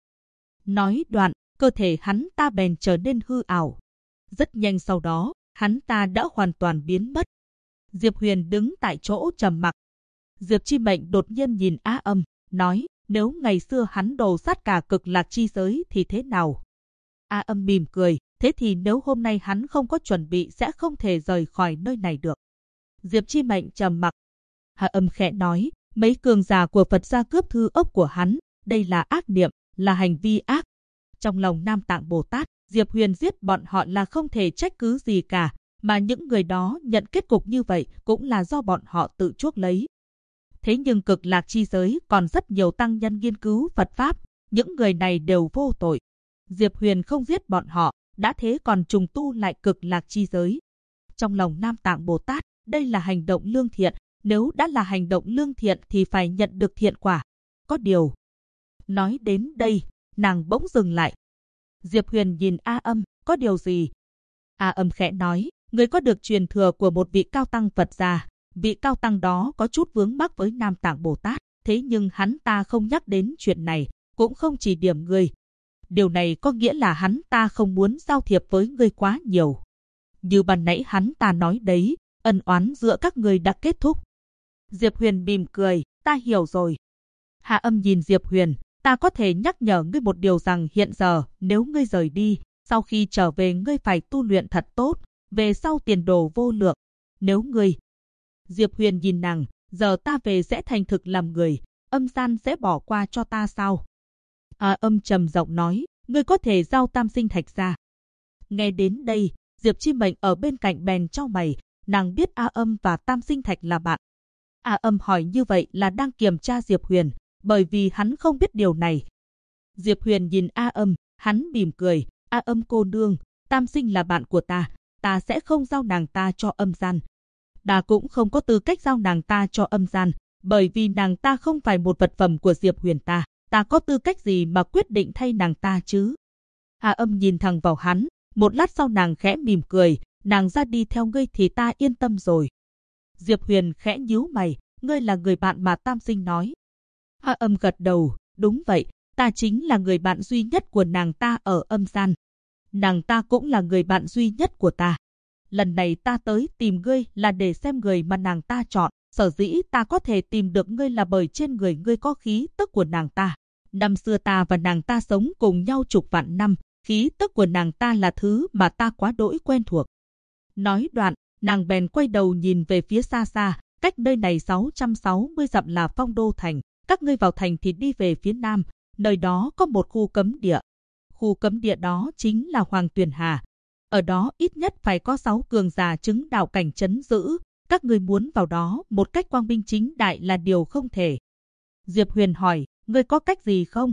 Nói đoạn, cơ thể hắn ta bèn trở nên hư ảo. Rất nhanh sau đó, hắn ta đã hoàn toàn biến mất. Diệp Huyền đứng tại chỗ trầm mặc. Diệp Chi Mệnh đột nhiên nhìn A Âm, nói, nếu ngày xưa hắn đồ sát cả cực lạc chi giới thì thế nào? A Âm mỉm cười, thế thì nếu hôm nay hắn không có chuẩn bị sẽ không thể rời khỏi nơi này được. Diệp Chi Mệnh trầm mặc. A Âm khẽ nói, mấy cường giả của Phật gia cướp thư ốc của hắn, đây là ác niệm, là hành vi ác. Trong lòng Nam Tạng Bồ Tát, Diệp Huyền giết bọn họ là không thể trách cứ gì cả, mà những người đó nhận kết cục như vậy cũng là do bọn họ tự chuốc lấy. Thế nhưng cực lạc chi giới còn rất nhiều tăng nhân nghiên cứu Phật Pháp, những người này đều vô tội. Diệp Huyền không giết bọn họ, đã thế còn trùng tu lại cực lạc chi giới. Trong lòng Nam Tạng Bồ Tát, đây là hành động lương thiện, nếu đã là hành động lương thiện thì phải nhận được thiện quả. Có điều, nói đến đây, nàng bỗng dừng lại. Diệp Huyền nhìn A Âm, có điều gì? A Âm khẽ nói, người có được truyền thừa của một vị cao tăng Phật gia. Vị cao tăng đó có chút vướng mắc với Nam Tạng Bồ Tát, thế nhưng hắn ta không nhắc đến chuyện này, cũng không chỉ điểm người. Điều này có nghĩa là hắn ta không muốn giao thiệp với người quá nhiều. Như ban nãy hắn ta nói đấy, ân oán giữa các người đã kết thúc. Diệp Huyền mỉm cười, ta hiểu rồi. Hạ Âm nhìn Diệp Huyền, ta có thể nhắc nhở ngươi một điều rằng hiện giờ nếu ngươi rời đi, sau khi trở về ngươi phải tu luyện thật tốt, về sau tiền đồ vô lượng. Nếu ngươi... Diệp Huyền nhìn nàng, giờ ta về sẽ thành thực làm người, âm gian sẽ bỏ qua cho ta sao? A Âm trầm giọng nói, ngươi có thể giao tam sinh thạch ra. Nghe đến đây, Diệp Chi Mệnh ở bên cạnh bèn chau mày, nàng biết A Âm và tam sinh thạch là bạn. A Âm hỏi như vậy là đang kiểm tra Diệp Huyền, bởi vì hắn không biết điều này. Diệp Huyền nhìn A Âm, hắn mỉm cười, A Âm cô nương, tam sinh là bạn của ta sẽ không giao nàng ta cho âm gian. Ta cũng không có tư cách giao nàng ta cho âm gian, bởi vì nàng ta không phải một vật phẩm của Diệp Huyền ta có tư cách gì mà quyết định thay nàng ta chứ? A Âm nhìn thẳng vào hắn, một lát sau nàng khẽ mỉm cười, nàng ra đi theo ngươi thì ta yên tâm rồi. Diệp Huyền khẽ nhíu mày, ngươi là người bạn mà Tam Sinh nói. A Âm gật đầu, đúng vậy, ta chính là người bạn duy nhất của nàng ta ở âm gian. Nàng ta cũng là người bạn duy nhất của ta. Lần này ta tới tìm ngươi là để xem người mà nàng ta chọn. Sở dĩ ta có thể tìm được ngươi là bởi trên người ngươi có khí tức của nàng ta. Năm xưa ta và nàng ta sống cùng nhau chục vạn năm, khí tức của nàng ta là thứ mà ta quá đỗi quen thuộc. Nói đoạn, nàng bèn quay đầu nhìn về phía xa xa, cách nơi này 660 dặm là Phong Đô Thành. Các ngươi vào thành thì đi về phía nam, nơi đó có một khu cấm địa. Khu cấm địa đó chính là Hoàng Tuyền Hà. Ở đó ít nhất phải có 6 cường giả chứng đạo cảnh trấn giữ. Các ngươi muốn vào đó một cách quang minh chính đại là điều không thể. Diệp Huyền hỏi, ngươi có cách gì không?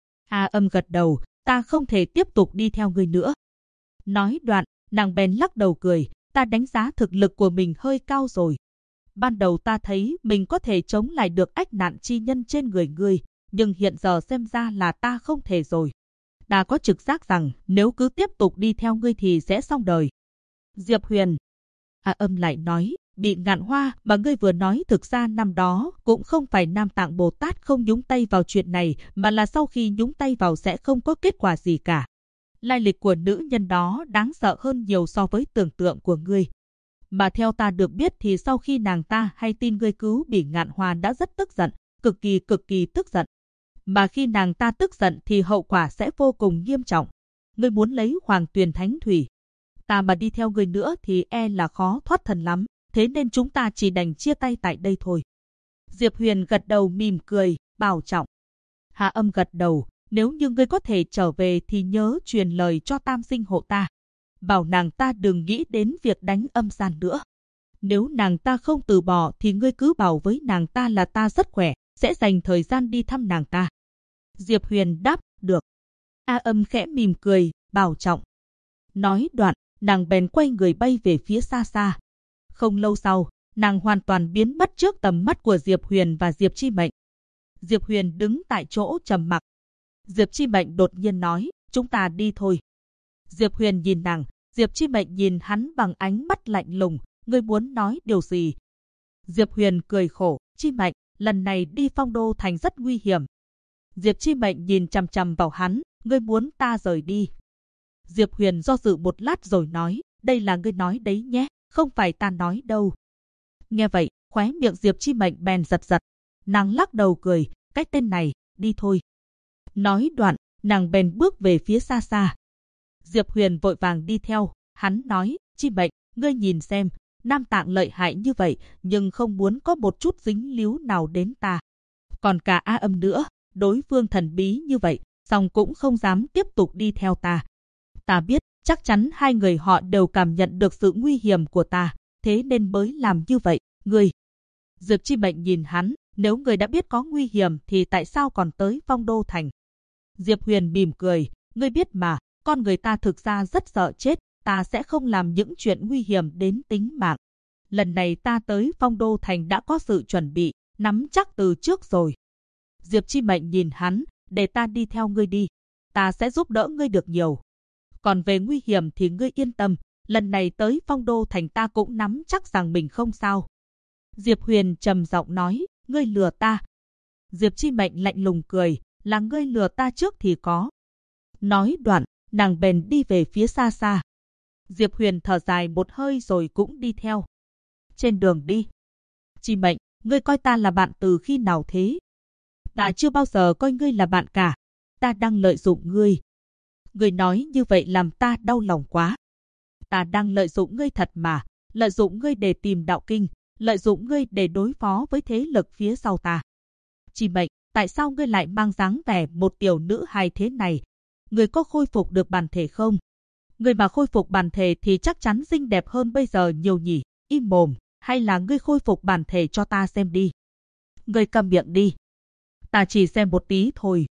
A Âm gật đầu, ta không thể tiếp tục đi theo ngươi nữa. Nói đoạn, nàng bèn lắc đầu cười, ta đánh giá thực lực của mình hơi cao rồi. Ban đầu ta thấy mình có thể chống lại được ách nạn chi nhân trên người ngươi, nhưng hiện giờ xem ra là ta không thể rồi. Ta có trực giác rằng nếu cứ tiếp tục đi theo ngươi thì sẽ xong đời. Diệp Huyền. A Âm lại nói, Bị Ngạn Hoa mà ngươi vừa nói thực ra năm đó cũng không phải Nam Tạng Bồ Tát không nhúng tay vào chuyện này, mà là sau khi nhúng tay vào sẽ không có kết quả gì cả. Lai lịch của nữ nhân đó đáng sợ hơn nhiều so với tưởng tượng của ngươi. Mà theo ta được biết thì sau khi nàng ta hay tin ngươi cứu Bị Ngạn Hoa đã rất tức giận, cực kỳ tức giận. Mà khi nàng ta tức giận thì hậu quả sẽ vô cùng nghiêm trọng. Ngươi muốn lấy Hoàng Tuyền Thánh Thủy. Ta mà đi theo ngươi nữa thì e là khó thoát thân lắm. Thế nên chúng ta chỉ đành chia tay tại đây thôi. Diệp Huyền gật đầu mỉm cười, bảo trọng. Hạ Âm gật đầu, nếu như ngươi có thể trở về thì nhớ truyền lời cho Tam Sinh hộ ta. Bảo nàng ta đừng nghĩ đến việc đánh âm gian nữa. Nếu nàng ta không từ bỏ thì ngươi cứ bảo với nàng ta là ta rất khỏe, sẽ dành thời gian đi thăm nàng ta. Diệp Huyền đáp, được. A Âm khẽ mỉm cười, bảo trọng. Nói đoạn, nàng bèn quay người bay về phía xa xa. Không lâu sau, nàng hoàn toàn biến mất trước tầm mắt của Diệp Huyền và Diệp Chi Mệnh. Diệp Huyền đứng tại chỗ trầm mặc. Diệp Chi Mệnh đột nhiên nói, chúng ta đi thôi. Diệp Huyền nhìn nàng, Diệp Chi Mệnh nhìn hắn bằng ánh mắt lạnh lùng, ngươi muốn nói điều gì? Diệp Huyền cười khổ, Chi Mệnh, lần này đi Phong Đô Thành rất nguy hiểm. Diệp Chi Mệnh nhìn chằm chằm vào hắn, ngươi muốn ta rời đi. Diệp Huyền do dự một lát rồi nói, đây là ngươi nói đấy nhé, không phải ta nói đâu. Nghe vậy, khóe miệng Diệp Chi Mệnh bèn giật giật. Nàng lắc đầu cười, cái tên này, đi thôi. Nói đoạn, nàng bèn bước về phía xa xa. Diệp Huyền vội vàng đi theo, hắn nói, Chi Mệnh, ngươi nhìn xem, Nam Tạng lợi hại như vậy, nhưng không muốn có một chút dính líu nào đến ta. Còn cả A Âm nữa, đối phương thần bí như vậy, song cũng không dám tiếp tục đi theo ta. Ta biết, chắc chắn hai người họ đều cảm nhận được sự nguy hiểm của ta, thế nên mới làm như vậy, ngươi. Diệp Chi Mệnh nhìn hắn, nếu ngươi đã biết có nguy hiểm thì tại sao còn tới Phong Đô Thành? Diệp Huyền mỉm cười, ngươi biết mà, con người ta thực ra rất sợ chết, ta sẽ không làm những chuyện nguy hiểm đến tính mạng. Lần này ta tới Phong Đô Thành đã có sự chuẩn bị, nắm chắc từ trước rồi. Diệp Chi Mệnh nhìn hắn, để ta đi theo ngươi đi, ta sẽ giúp đỡ ngươi được nhiều. Còn về nguy hiểm thì ngươi yên tâm, lần này tới Phong Đô Thành ta cũng nắm chắc rằng mình không sao. Diệp Huyền trầm giọng nói, ngươi lừa ta. Diệp Chi Mệnh lạnh lùng cười, là ngươi lừa ta trước thì có. Nói đoạn, nàng bèn đi về phía xa xa. Diệp Huyền thở dài một hơi rồi cũng đi theo. Trên đường đi. Chi Mệnh, ngươi coi ta là bạn từ khi nào thế? Ta chưa bao giờ coi ngươi là bạn cả. Ta đang lợi dụng ngươi. Ngươi nói như vậy làm ta đau lòng quá. Ta đang lợi dụng ngươi thật mà, lợi dụng ngươi để tìm đạo kinh, lợi dụng ngươi để đối phó với thế lực phía sau ta. Chi Mệnh, tại sao ngươi lại mang dáng vẻ một tiểu nữ hài thế này? Ngươi có khôi phục được bản thể không? Ngươi mà khôi phục bản thể thì chắc chắn xinh đẹp hơn bây giờ nhiều nhỉ, im mồm, hay là ngươi khôi phục bản thể cho ta xem đi. Ngươi câm miệng đi. Ta chỉ xem một tí thôi.